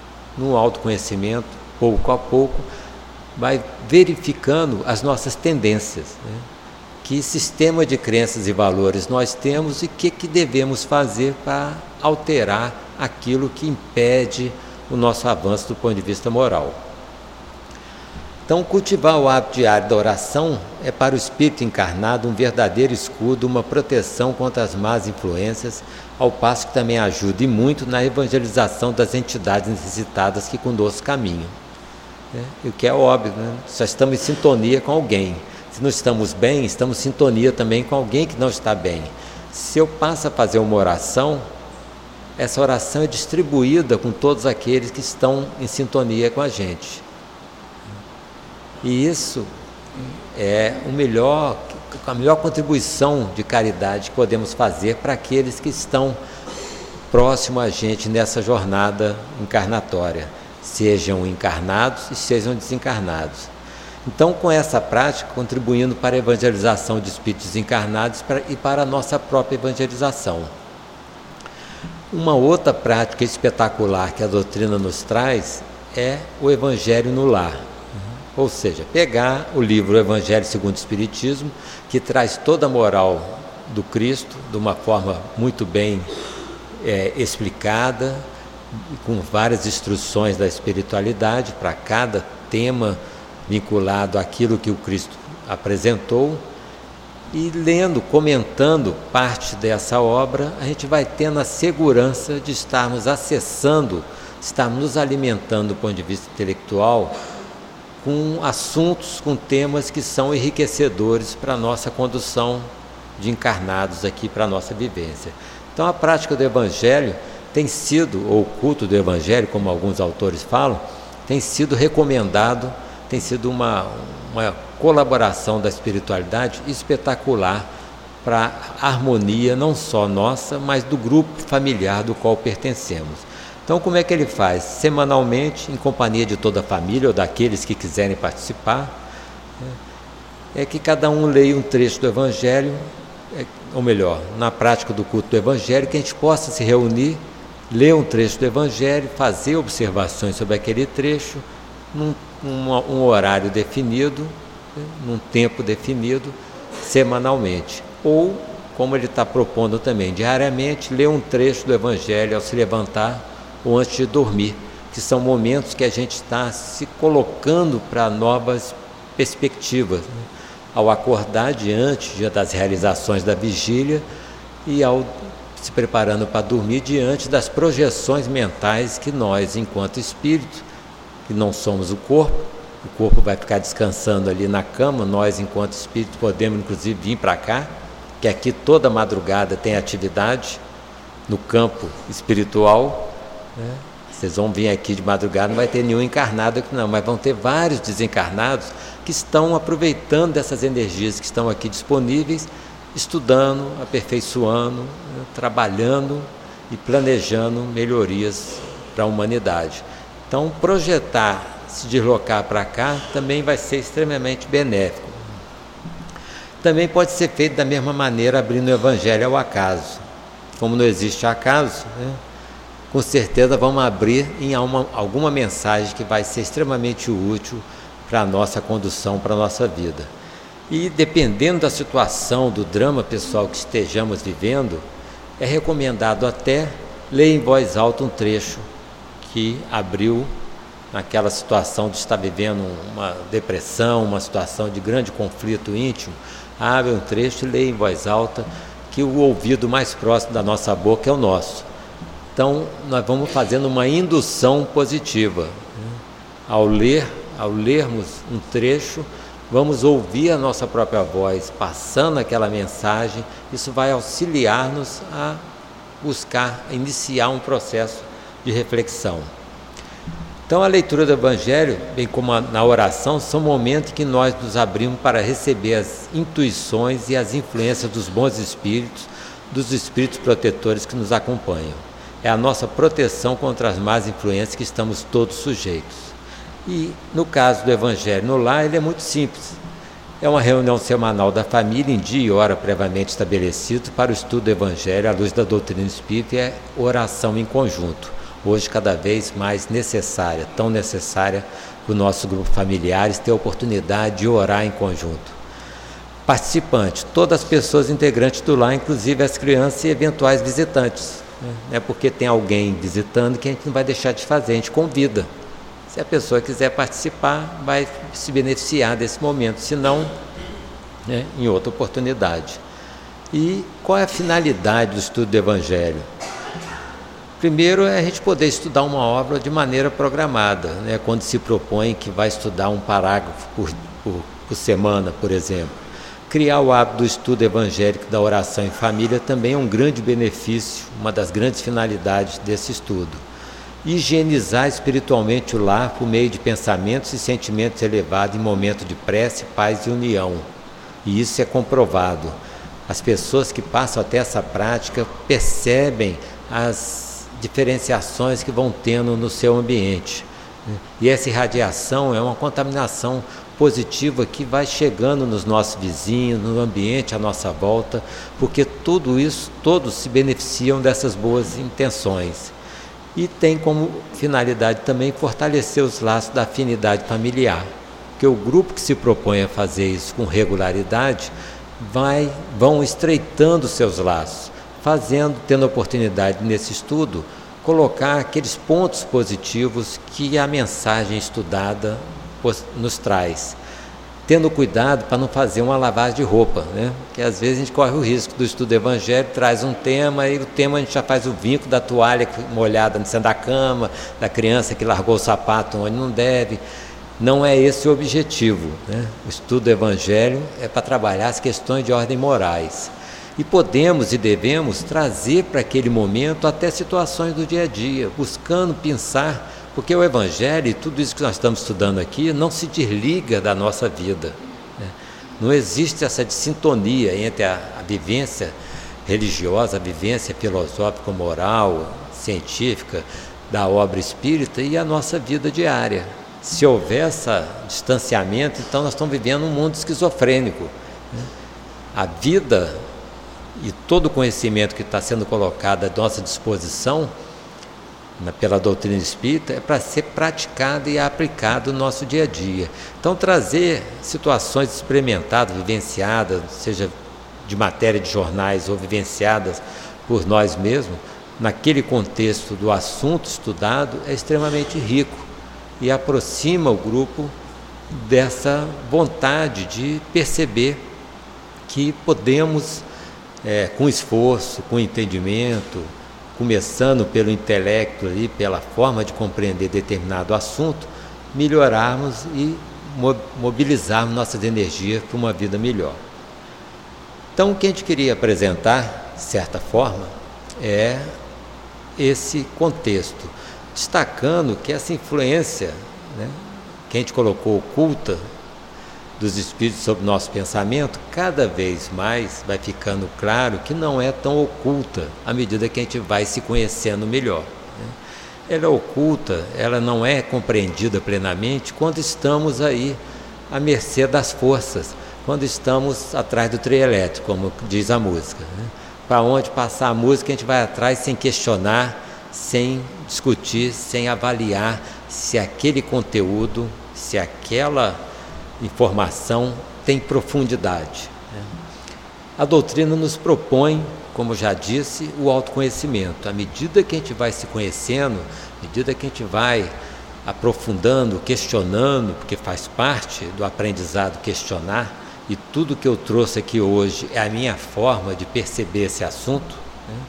no autoconhecimento, pouco a pouco, vai verificando as nossas tendências, né? Que sistema de crenças e valores nós temos e o que, que devemos fazer para alterar aquilo que impede o nosso avanço do ponto de vista moral. Então, cultivar o hábito diário da oração é para o espírito encarnado um verdadeiro escudo, uma proteção contra as más influências, ao passo que também ajuda e muito na evangelização das entidades necessitadas que conosco caminham. O que é óbvio, né? Só estamos em sintonia com alguém. Se não estamos bem, estamos em sintonia também com alguém que não está bem. Se eu passo a fazer uma oração, essa oração é distribuída com todos aqueles que estão em sintonia com a gente. E isso é o melhor, a melhor contribuição de caridade que podemos fazer para aqueles que estão próximos a gente nessa jornada encarnatória, sejam encarnados e sejam desencarnados. Então, com essa prática, contribuindo para a evangelização de espíritos encarnados e para a nossa própria evangelização. Uma outra prática espetacular que a doutrina nos traz é o Evangelho no lar. Uhum. Ou seja, pegar o livro Evangelho segundo o Espiritismo, que traz toda a moral do Cristo, de uma forma muito bem é, explicada, com várias instruções da espiritualidade para cada tema vinculado àquilo que o Cristo apresentou, e lendo, comentando parte dessa obra, a gente vai tendo a segurança de estarmos acessando, estarmos nos alimentando do ponto de vista intelectual com assuntos, com temas que são enriquecedores para a nossa condução de encarnados aqui, para a nossa vivência. Então a prática do Evangelho tem sido, ou o culto do Evangelho, como alguns autores falam, tem sido recomendado, tem sido uma, uma colaboração da espiritualidade espetacular para a harmonia não só nossa, mas do grupo familiar do qual pertencemos. Então, como é que ele faz? Semanalmente, em companhia de toda a família ou daqueles que quiserem participar, é que cada um leia um trecho do Evangelho, ou melhor, na prática do culto do Evangelho, que a gente possa se reunir, ler um trecho do Evangelho, fazer observações sobre aquele trecho, num um, um horário definido, num tempo definido, semanalmente. Ou, como ele está propondo também, diariamente, ler um trecho do Evangelho ao se levantar ou antes de dormir, que são momentos que a gente está se colocando para novas perspectivas, né? Ao acordar diante das realizações da vigília e ao se preparando para dormir diante das projeções mentais que nós, enquanto espírito, que não somos o corpo, o corpo vai ficar descansando ali na cama, nós, enquanto espírito, podemos inclusive vir para cá, que aqui toda madrugada tem atividade no campo espiritual, né? Vocês vão vir aqui de madrugada, não vai ter nenhum encarnado aqui não, mas vão ter vários desencarnados que estão aproveitando dessas energias que estão aqui disponíveis, estudando, aperfeiçoando, né? Trabalhando e planejando melhorias para a humanidade. Então, projetar, se deslocar para cá, também vai ser extremamente benéfico. Também pode ser feito da mesma maneira, abrindo o Evangelho ao acaso. Como não existe acaso, né? Com certeza vamos abrir em uma, alguma mensagem que vai ser extremamente útil para a nossa condução, para a nossa vida. E dependendo da situação, do drama pessoal que estejamos vivendo, é recomendado até ler em voz alta um trecho que abriu naquela situação de estar vivendo uma depressão, uma situação de grande conflito íntimo. Abre um trecho e lê em voz alta, que o ouvido mais próximo da nossa boca é o nosso. Então, nós vamos fazendo uma indução positiva. Ao ler, ao lermos um trecho, vamos ouvir a nossa própria voz, passando aquela mensagem. Isso vai auxiliar-nos a buscar, a iniciar um processo de reflexão. Então, a leitura do Evangelho, bem como a, na oração, são momentos que nós nos abrimos para receber as intuições e as influências dos bons espíritos, dos espíritos protetores que nos acompanham. É a nossa proteção contra as más influências que estamos todos sujeitos. E, no caso do Evangelho no lar, ele é muito simples. É uma reunião semanal da família, em dia e hora previamente estabelecido, para o estudo do Evangelho à luz da doutrina espírita, e é oração em conjunto. Hoje, cada vez mais necessária, tão necessária para o nosso grupo familiares ter a oportunidade de orar em conjunto. Participantes, todas as pessoas integrantes do lar, inclusive as crianças e eventuais visitantes. Não é porque tem alguém visitando que a gente não vai deixar de fazer, a gente convida. Se a pessoa quiser participar, vai se beneficiar desse momento, se não, né, em outra oportunidade. E qual é a finalidade do estudo do Evangelho? Primeiro é a gente poder estudar uma obra de maneira programada, né? Quando se propõe que vai estudar um parágrafo por, por por semana, por exemplo. Criar o hábito do estudo evangélico da oração em família também é um grande benefício, uma das grandes finalidades desse estudo. Higienizar espiritualmente o lar por meio de pensamentos e sentimentos elevados em momento de prece, paz e união. E isso é comprovado. As pessoas que passam até essa prática percebem as diferenciações que vão tendo no seu ambiente. E essa irradiação é uma contaminação positiva que vai chegando nos nossos vizinhos, no ambiente à nossa volta, porque tudo isso, todos se beneficiam dessas boas intenções. E tem como finalidade também fortalecer os laços da afinidade familiar, porque o grupo que se propõe a fazer isso com regularidade vai, vão estreitando seus laços, fazendo, tendo oportunidade nesse estudo, colocar aqueles pontos positivos que a mensagem estudada nos traz, tendo cuidado para não fazer uma lavagem de roupa, né? Porque às vezes a gente corre o risco do estudo evangélico, traz um tema e o tema a gente já faz o vínculo da toalha molhada no centro da cama, da criança que largou o sapato onde não deve. Não é esse o objetivo, né? O estudo do evangelho é para trabalhar as questões de ordem morais. E podemos e devemos trazer para aquele momento até situações do dia a dia, buscando pensar, porque o Evangelho e tudo isso que nós estamos estudando aqui não se desliga da nossa vida, né? Não existe essa sintonia entre a, a vivência religiosa, a vivência filosófica, moral, científica da obra espírita e a nossa vida diária. Se houver esse distanciamento, então nós estamos vivendo um mundo esquizofrênico, né? A vida e todo o conhecimento que está sendo colocado à nossa disposição na, pela doutrina espírita é para ser praticado e aplicado no nosso dia a dia. Então, trazer situações experimentadas, vivenciadas, seja de matéria de jornais ou vivenciadas por nós mesmos, naquele contexto do assunto estudado, é extremamente rico e aproxima o grupo dessa vontade de perceber que podemos, É, com esforço, com entendimento, começando pelo intelecto e pela forma de compreender determinado assunto, melhorarmos e mobilizarmos nossas energias para uma vida melhor. Então, o que a gente queria apresentar, de certa forma, é esse contexto, destacando que essa influência, né, que a gente colocou oculta, dos espíritos sobre o nosso pensamento, cada vez mais vai ficando claro que não é tão oculta à medida que a gente vai se conhecendo melhor, né? Ela é oculta, ela não é compreendida plenamente quando estamos aí à mercê das forças, quando estamos atrás do trio elétrico, como diz a música, né? Para onde passar a música a gente vai atrás sem questionar, sem discutir, sem avaliar se aquele conteúdo, se aquela informação tem profundidade, né? A doutrina nos propõe, como já disse, o autoconhecimento. À medida que a gente vai se conhecendo, à medida que a gente vai aprofundando, questionando, porque faz parte do aprendizado questionar, e tudo que eu trouxe aqui hoje é a minha forma de perceber esse assunto, né?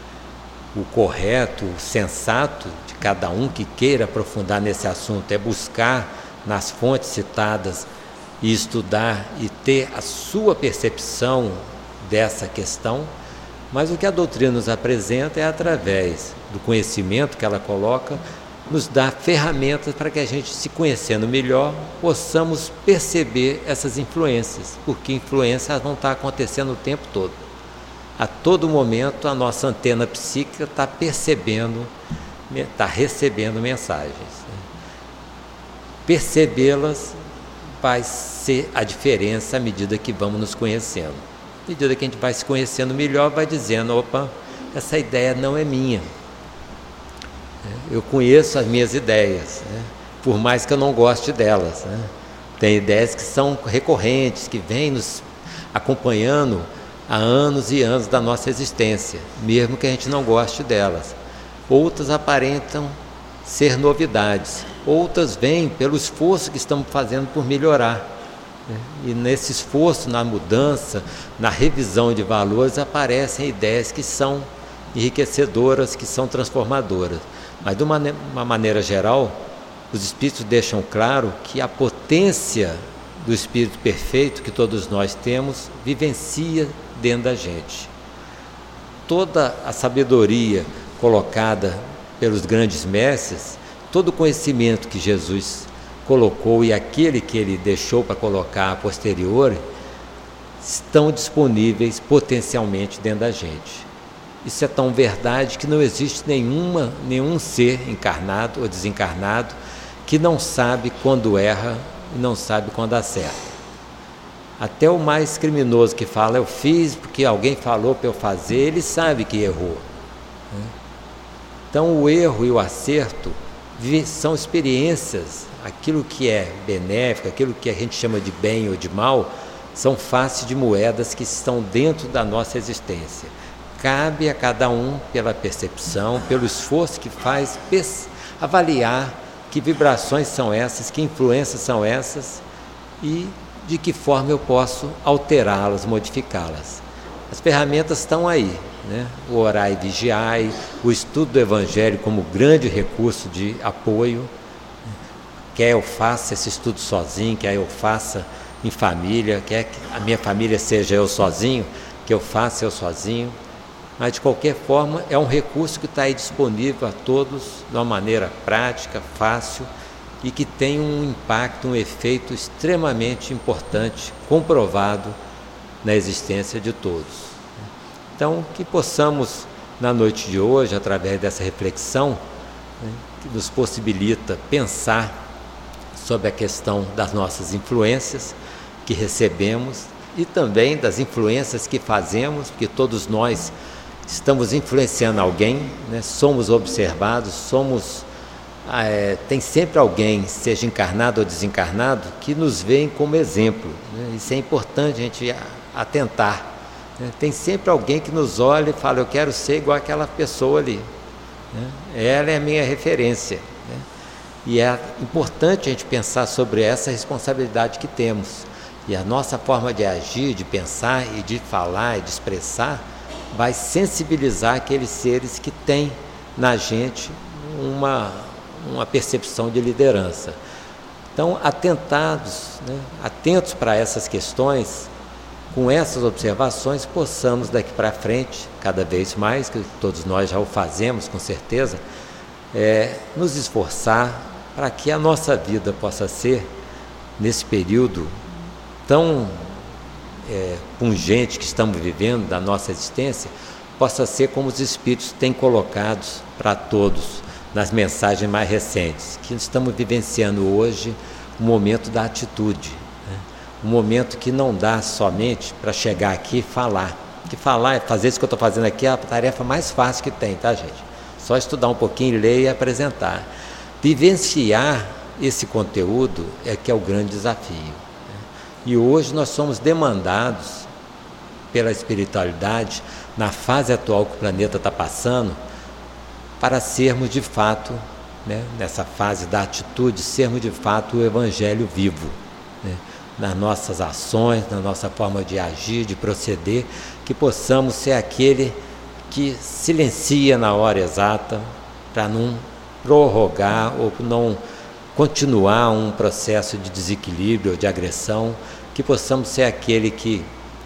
O correto, o sensato de cada um que queira aprofundar nesse assunto é buscar nas fontes citadas e estudar e ter a sua percepção dessa questão, mas o que a doutrina nos apresenta é através do conhecimento que ela coloca, nos dá ferramentas para que a gente, se conhecendo melhor, possamos perceber essas influências, porque influências vão estar acontecendo o tempo todo. A todo momento a nossa antena psíquica está percebendo, está recebendo mensagens, né? Percebê-las vai ser a diferença à medida que vamos nos conhecendo. À medida que a gente vai se conhecendo melhor, vai dizendo, opa, essa ideia não é minha. Eu conheço as minhas ideias, né? Por mais que eu não goste delas, né? Tem ideias que são recorrentes, que vêm nos acompanhando há anos e anos da nossa existência, mesmo que a gente não goste delas. Outras aparentam ser novidades, outras vêm pelo esforço que estamos fazendo por melhorar, né? E nesse esforço, na mudança, na revisão de valores, aparecem ideias que são enriquecedoras, que são transformadoras. Mas de uma, uma maneira geral, os espíritos deixam claro que a potência do Espírito perfeito que todos nós temos vivencia dentro da gente. Toda a sabedoria colocada pelos grandes mestres, todo o conhecimento que Jesus colocou e aquele que ele deixou para colocar a posteriori, estão disponíveis potencialmente dentro da gente. Isso é tão verdade que não existe nenhuma, nenhum ser encarnado ou desencarnado que não sabe quando erra e não sabe quando acerta. Até o mais criminoso que fala, eu fiz porque alguém falou para eu fazer, ele sabe que errou. Então o erro e o acerto são experiências, aquilo que é benéfico, aquilo que a gente chama de bem ou de mal, são faces de moedas que estão dentro da nossa existência. Cabe a cada um, pela percepção, pelo esforço que faz, avaliar que vibrações são essas, que influências são essas e de que forma eu posso alterá-las, modificá-las. As ferramentas estão aí, né? O orar e vigiar, o estudo do Evangelho como grande recurso de apoio. Quer eu faça esse estudo sozinho, quer eu faça em família, quer que a minha família seja eu sozinho, que eu faça eu sozinho. Mas, de qualquer forma, é um recurso que está aí disponível a todos de uma maneira prática, fácil e que tem um impacto, um efeito extremamente importante, comprovado na existência de todos. Então, que possamos, na noite de hoje, através dessa reflexão, né, que nos possibilita pensar sobre a questão das nossas influências que recebemos e também das influências que fazemos, porque todos nós estamos influenciando alguém, né? Somos observados, somos, é, tem sempre alguém, seja encarnado ou desencarnado, que nos vê como exemplo, né? Isso é importante a gente atentar, né? Tem sempre alguém que nos olha e fala, eu quero ser igual àquela pessoa ali, né? Ela é a minha referência, né? E é importante a gente pensar sobre essa responsabilidade que temos, e a nossa forma de agir, de pensar e de falar e de expressar vai sensibilizar aqueles seres que têm na gente uma, uma percepção de liderança. Então, atentados, né, atentos para essas questões, com essas observações, possamos daqui para frente, cada vez mais, que todos nós já o fazemos com certeza, é, nos esforçar para que a nossa vida possa ser, nesse período tão É, pungente que estamos vivendo da nossa existência, possa ser como os Espíritos têm colocado para todos nas mensagens mais recentes, que estamos vivenciando hoje o momento da atitude, né? Um momento que não dá somente para chegar aqui e falar, que falar, fazer isso que eu estou fazendo aqui é a tarefa mais fácil que tem, tá, gente? Só estudar um pouquinho, ler e apresentar. Vivenciar esse conteúdo é que é o grande desafio. E hoje nós somos demandados pela espiritualidade, na fase atual que o planeta está passando, para sermos de fato, né, nessa fase da atitude, sermos de fato o Evangelho vivo, né, nas nossas ações, na nossa forma de agir, de proceder, que possamos ser aquele que silencia na hora exata, para não prorrogar ou não continuar um processo de desequilíbrio ou de agressão, que possamos ser aquele que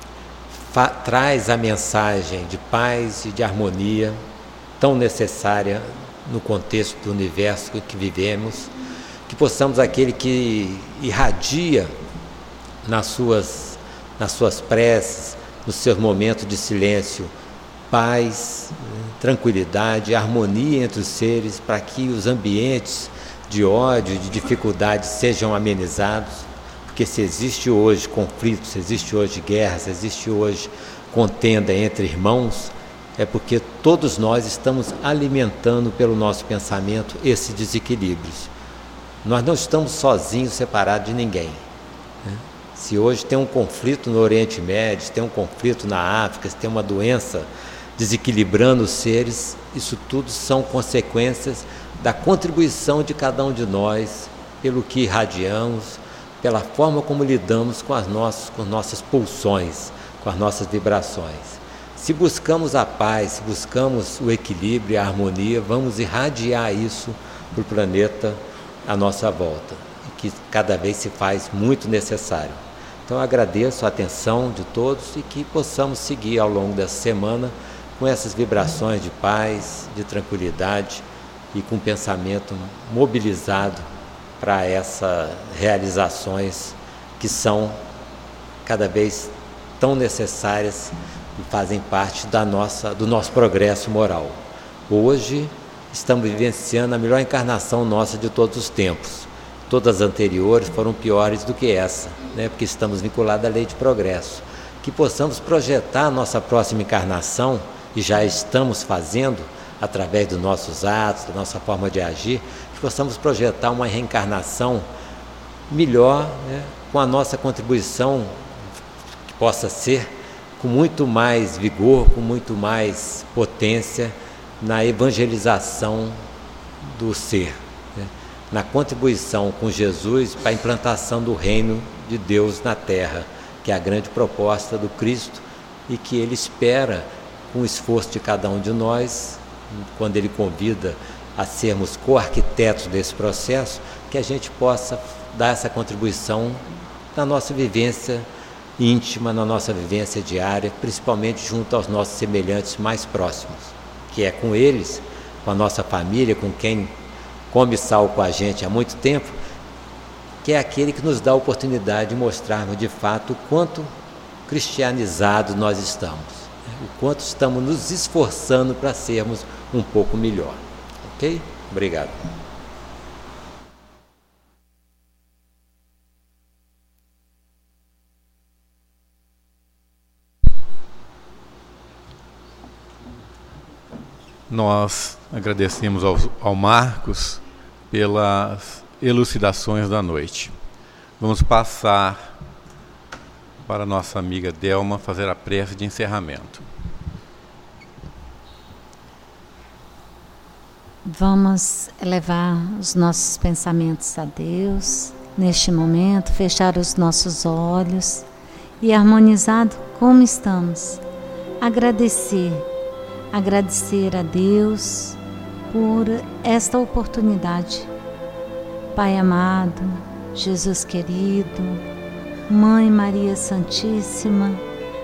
traz a mensagem de paz e de harmonia tão necessária no contexto do universo que vivemos, que possamos aquele que irradia nas suas, nas suas preces, nos seus momentos de silêncio, paz, tranquilidade, harmonia entre os seres, para que os ambientes de ódio, de dificuldade sejam amenizados, porque se existe hoje conflito, se existe hoje guerra, se existe hoje contenda entre irmãos, é porque todos nós estamos alimentando pelo nosso pensamento esses desequilíbrios. Nós não estamos sozinhos, separados de ninguém, né? Se hoje tem um conflito no Oriente Médio, se tem um conflito na África, se tem uma doença desequilibrando os seres, isso tudo são consequências da contribuição de cada um de nós, pelo que irradiamos, pela forma como lidamos com as nossas, com nossas pulsões, com as nossas vibrações. Se buscamos a paz, se buscamos o equilíbrio e a harmonia, vamos irradiar isso para o planeta à nossa volta. E que cada vez se faz muito necessário. Então eu agradeço a atenção de todos e que possamos seguir ao longo dessa semana com essas vibrações de paz, de tranquilidade e com pensamento mobilizado para essas realizações que são cada vez tão necessárias e fazem parte da nossa, do nosso progresso moral. Hoje estamos vivenciando a melhor encarnação nossa de todos os tempos. Todas as anteriores foram piores do que essa, né? Porque estamos vinculados à lei de progresso. Que possamos projetar a nossa próxima encarnação, e já estamos fazendo, através dos nossos atos, da nossa forma de agir, que possamos projetar uma reencarnação melhor, né? Com a nossa contribuição, que possa ser com muito mais vigor, com muito mais potência na evangelização do ser, né? Na contribuição com Jesus para a implantação do reino de Deus na terra, que é a grande proposta do Cristo e que Ele espera, com o esforço de cada um de nós, quando Ele convida a sermos co-arquitetos desse processo, que a gente possa dar essa contribuição na nossa vivência íntima, na nossa vivência diária, principalmente junto aos nossos semelhantes mais próximos, que é com eles, com a nossa família, com quem come sal com a gente há muito tempo, que é aquele que nos dá a oportunidade de mostrarmos de fato o quanto cristianizados nós estamos, né? O quanto estamos nos esforçando para sermos um pouco melhor. Ok? Obrigado. Nós agradecemos ao, ao Marcos pelas elucidações da noite. Vamos passar para a nossa amiga Delma fazer a prece de encerramento. Vamos elevar os nossos pensamentos a Deus, neste momento, fechar os nossos olhos e, harmonizado como estamos, agradecer, agradecer a Deus por esta oportunidade. Pai amado, Jesus querido, Mãe Maria Santíssima,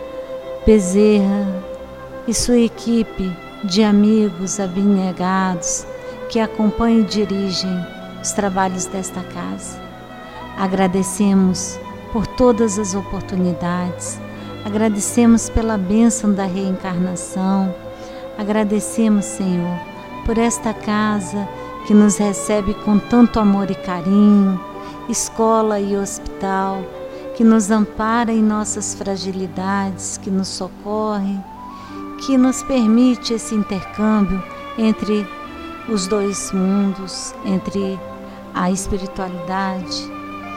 Bezerra e sua equipe de amigos abnegados que acompanham e dirigem os trabalhos desta casa. Agradecemos por todas as oportunidades, agradecemos pela bênção da reencarnação, agradecemos, Senhor, por esta casa que nos recebe com tanto amor e carinho, escola e hospital, que nos ampara em nossas fragilidades, que nos socorre, que nos permite esse intercâmbio entre os dois mundos, entre a espiritualidade.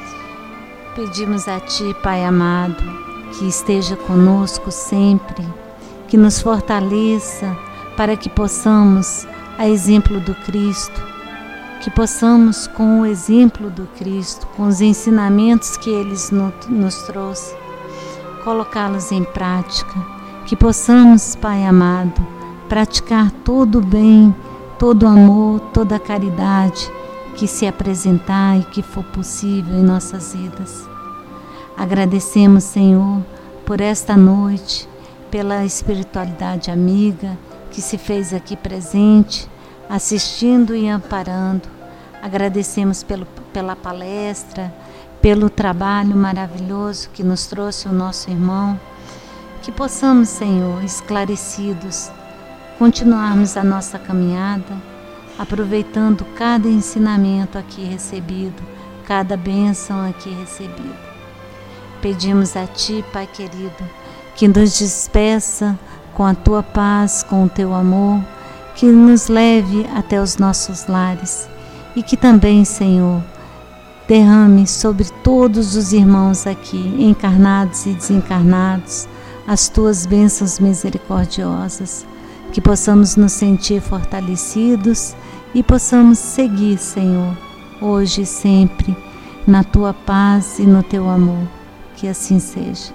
Pedimos a Ti, Pai amado, que esteja conosco sempre, que nos fortaleça para que possamos, a exemplo do Cristo, que possamos, com o exemplo do Cristo, com os ensinamentos que Ele nos trouxe, colocá-los em prática, que possamos, Pai amado, praticar todo o bem, todo o amor, toda a caridade que se apresentar e que for possível em nossas vidas. Agradecemos, Senhor, por esta noite, pela espiritualidade amiga que se fez aqui presente, assistindo e amparando. Agradecemos pelo, pela palestra, pelo trabalho maravilhoso que nos trouxe o nosso irmão. Que possamos, Senhor, esclarecidos, continuarmos a nossa caminhada, aproveitando cada ensinamento aqui recebido, cada bênção aqui recebida. Pedimos a Ti, Pai querido, que nos despeça com a Tua paz, com o Teu amor, que nos leve até os nossos lares e que também, Senhor, derrame sobre todos os irmãos aqui, encarnados e desencarnados, as Tuas bênçãos misericordiosas, que possamos nos sentir fortalecidos e possamos seguir, Senhor, hoje e sempre, na Tua paz e no Teu amor. Que assim seja.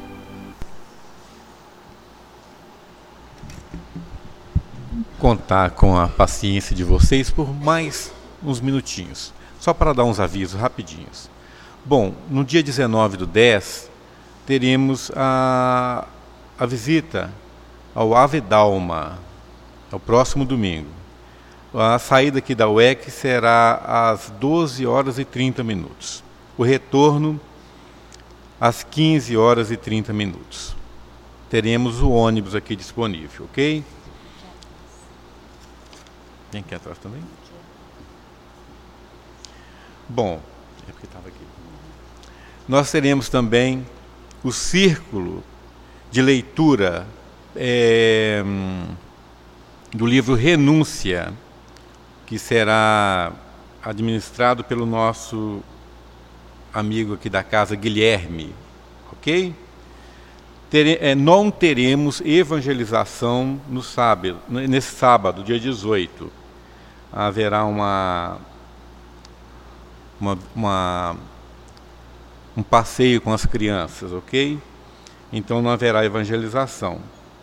Contar com a paciência de vocês por mais uns minutinhos, só para dar uns avisos rapidinhos. Bom, no dia dezenove do dez, teremos a, a visita ao Ave Dalma, ao próximo domingo. A saída aqui da U E C será às doze horas e trinta minutos. O retorno às quinze horas e trinta minutos. Teremos o ônibus aqui disponível, ok? Vem aqui atrás também. Bom, é porque estava aqui. Nós teremos também o círculo de leitura é, do livro Renúncia, que será administrado pelo nosso amigo aqui da casa, Guilherme, ok? Tere, é, não teremos evangelização no sábado, nesse sábado, dia dezoito. Haverá uma, uma, uma, um passeio com as crianças, ok? Então não haverá evangelização.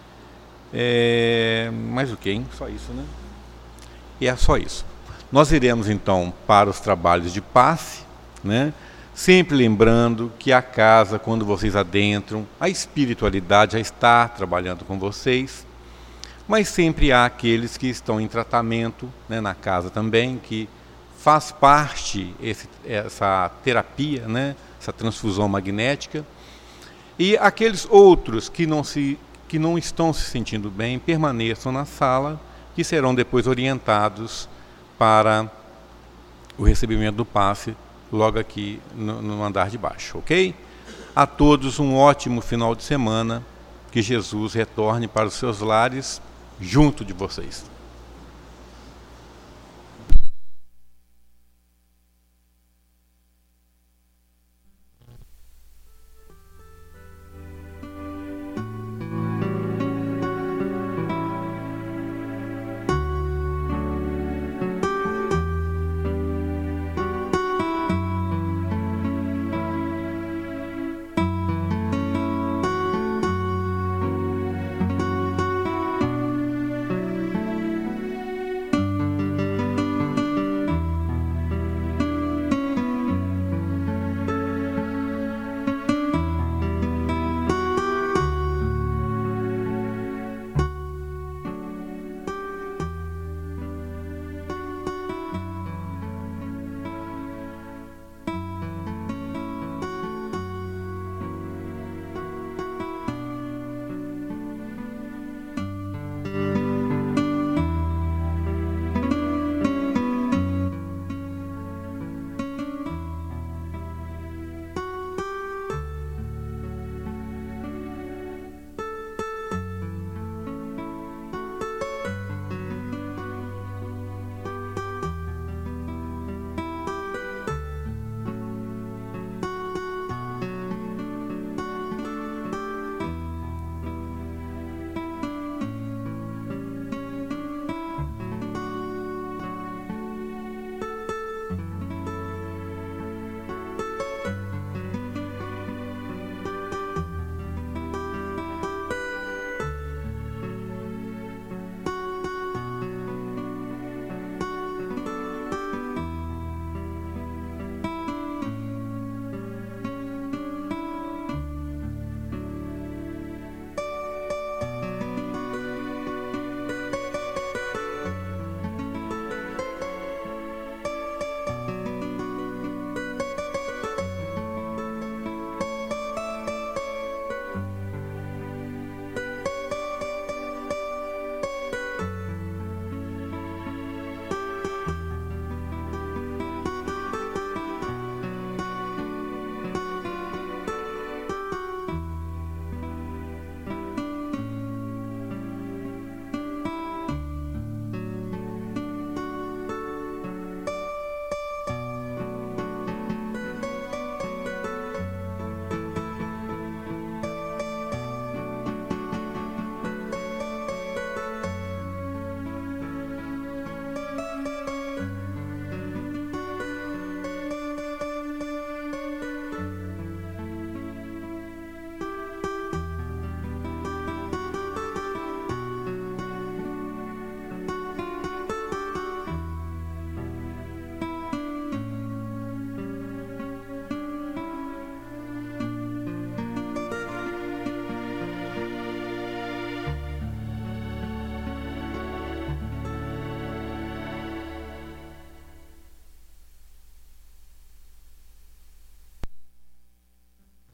É, mas o que, hein? Só isso, né? E é só isso. Nós iremos então para os trabalhos de passe, né? Sempre lembrando que a casa, quando vocês adentram, a espiritualidade já está trabalhando com vocês, mas sempre há aqueles que estão em tratamento, né, na casa também, que faz parte esse, essa terapia, né, essa transfusão magnética, e aqueles outros que não, se, que não estão se sentindo bem permaneçam na sala, que serão depois orientados para o recebimento do passe logo aqui no, no andar de baixo, ok? A todos um ótimo final de semana, que Jesus retorne para os seus lares junto de vocês.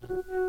Obrigado.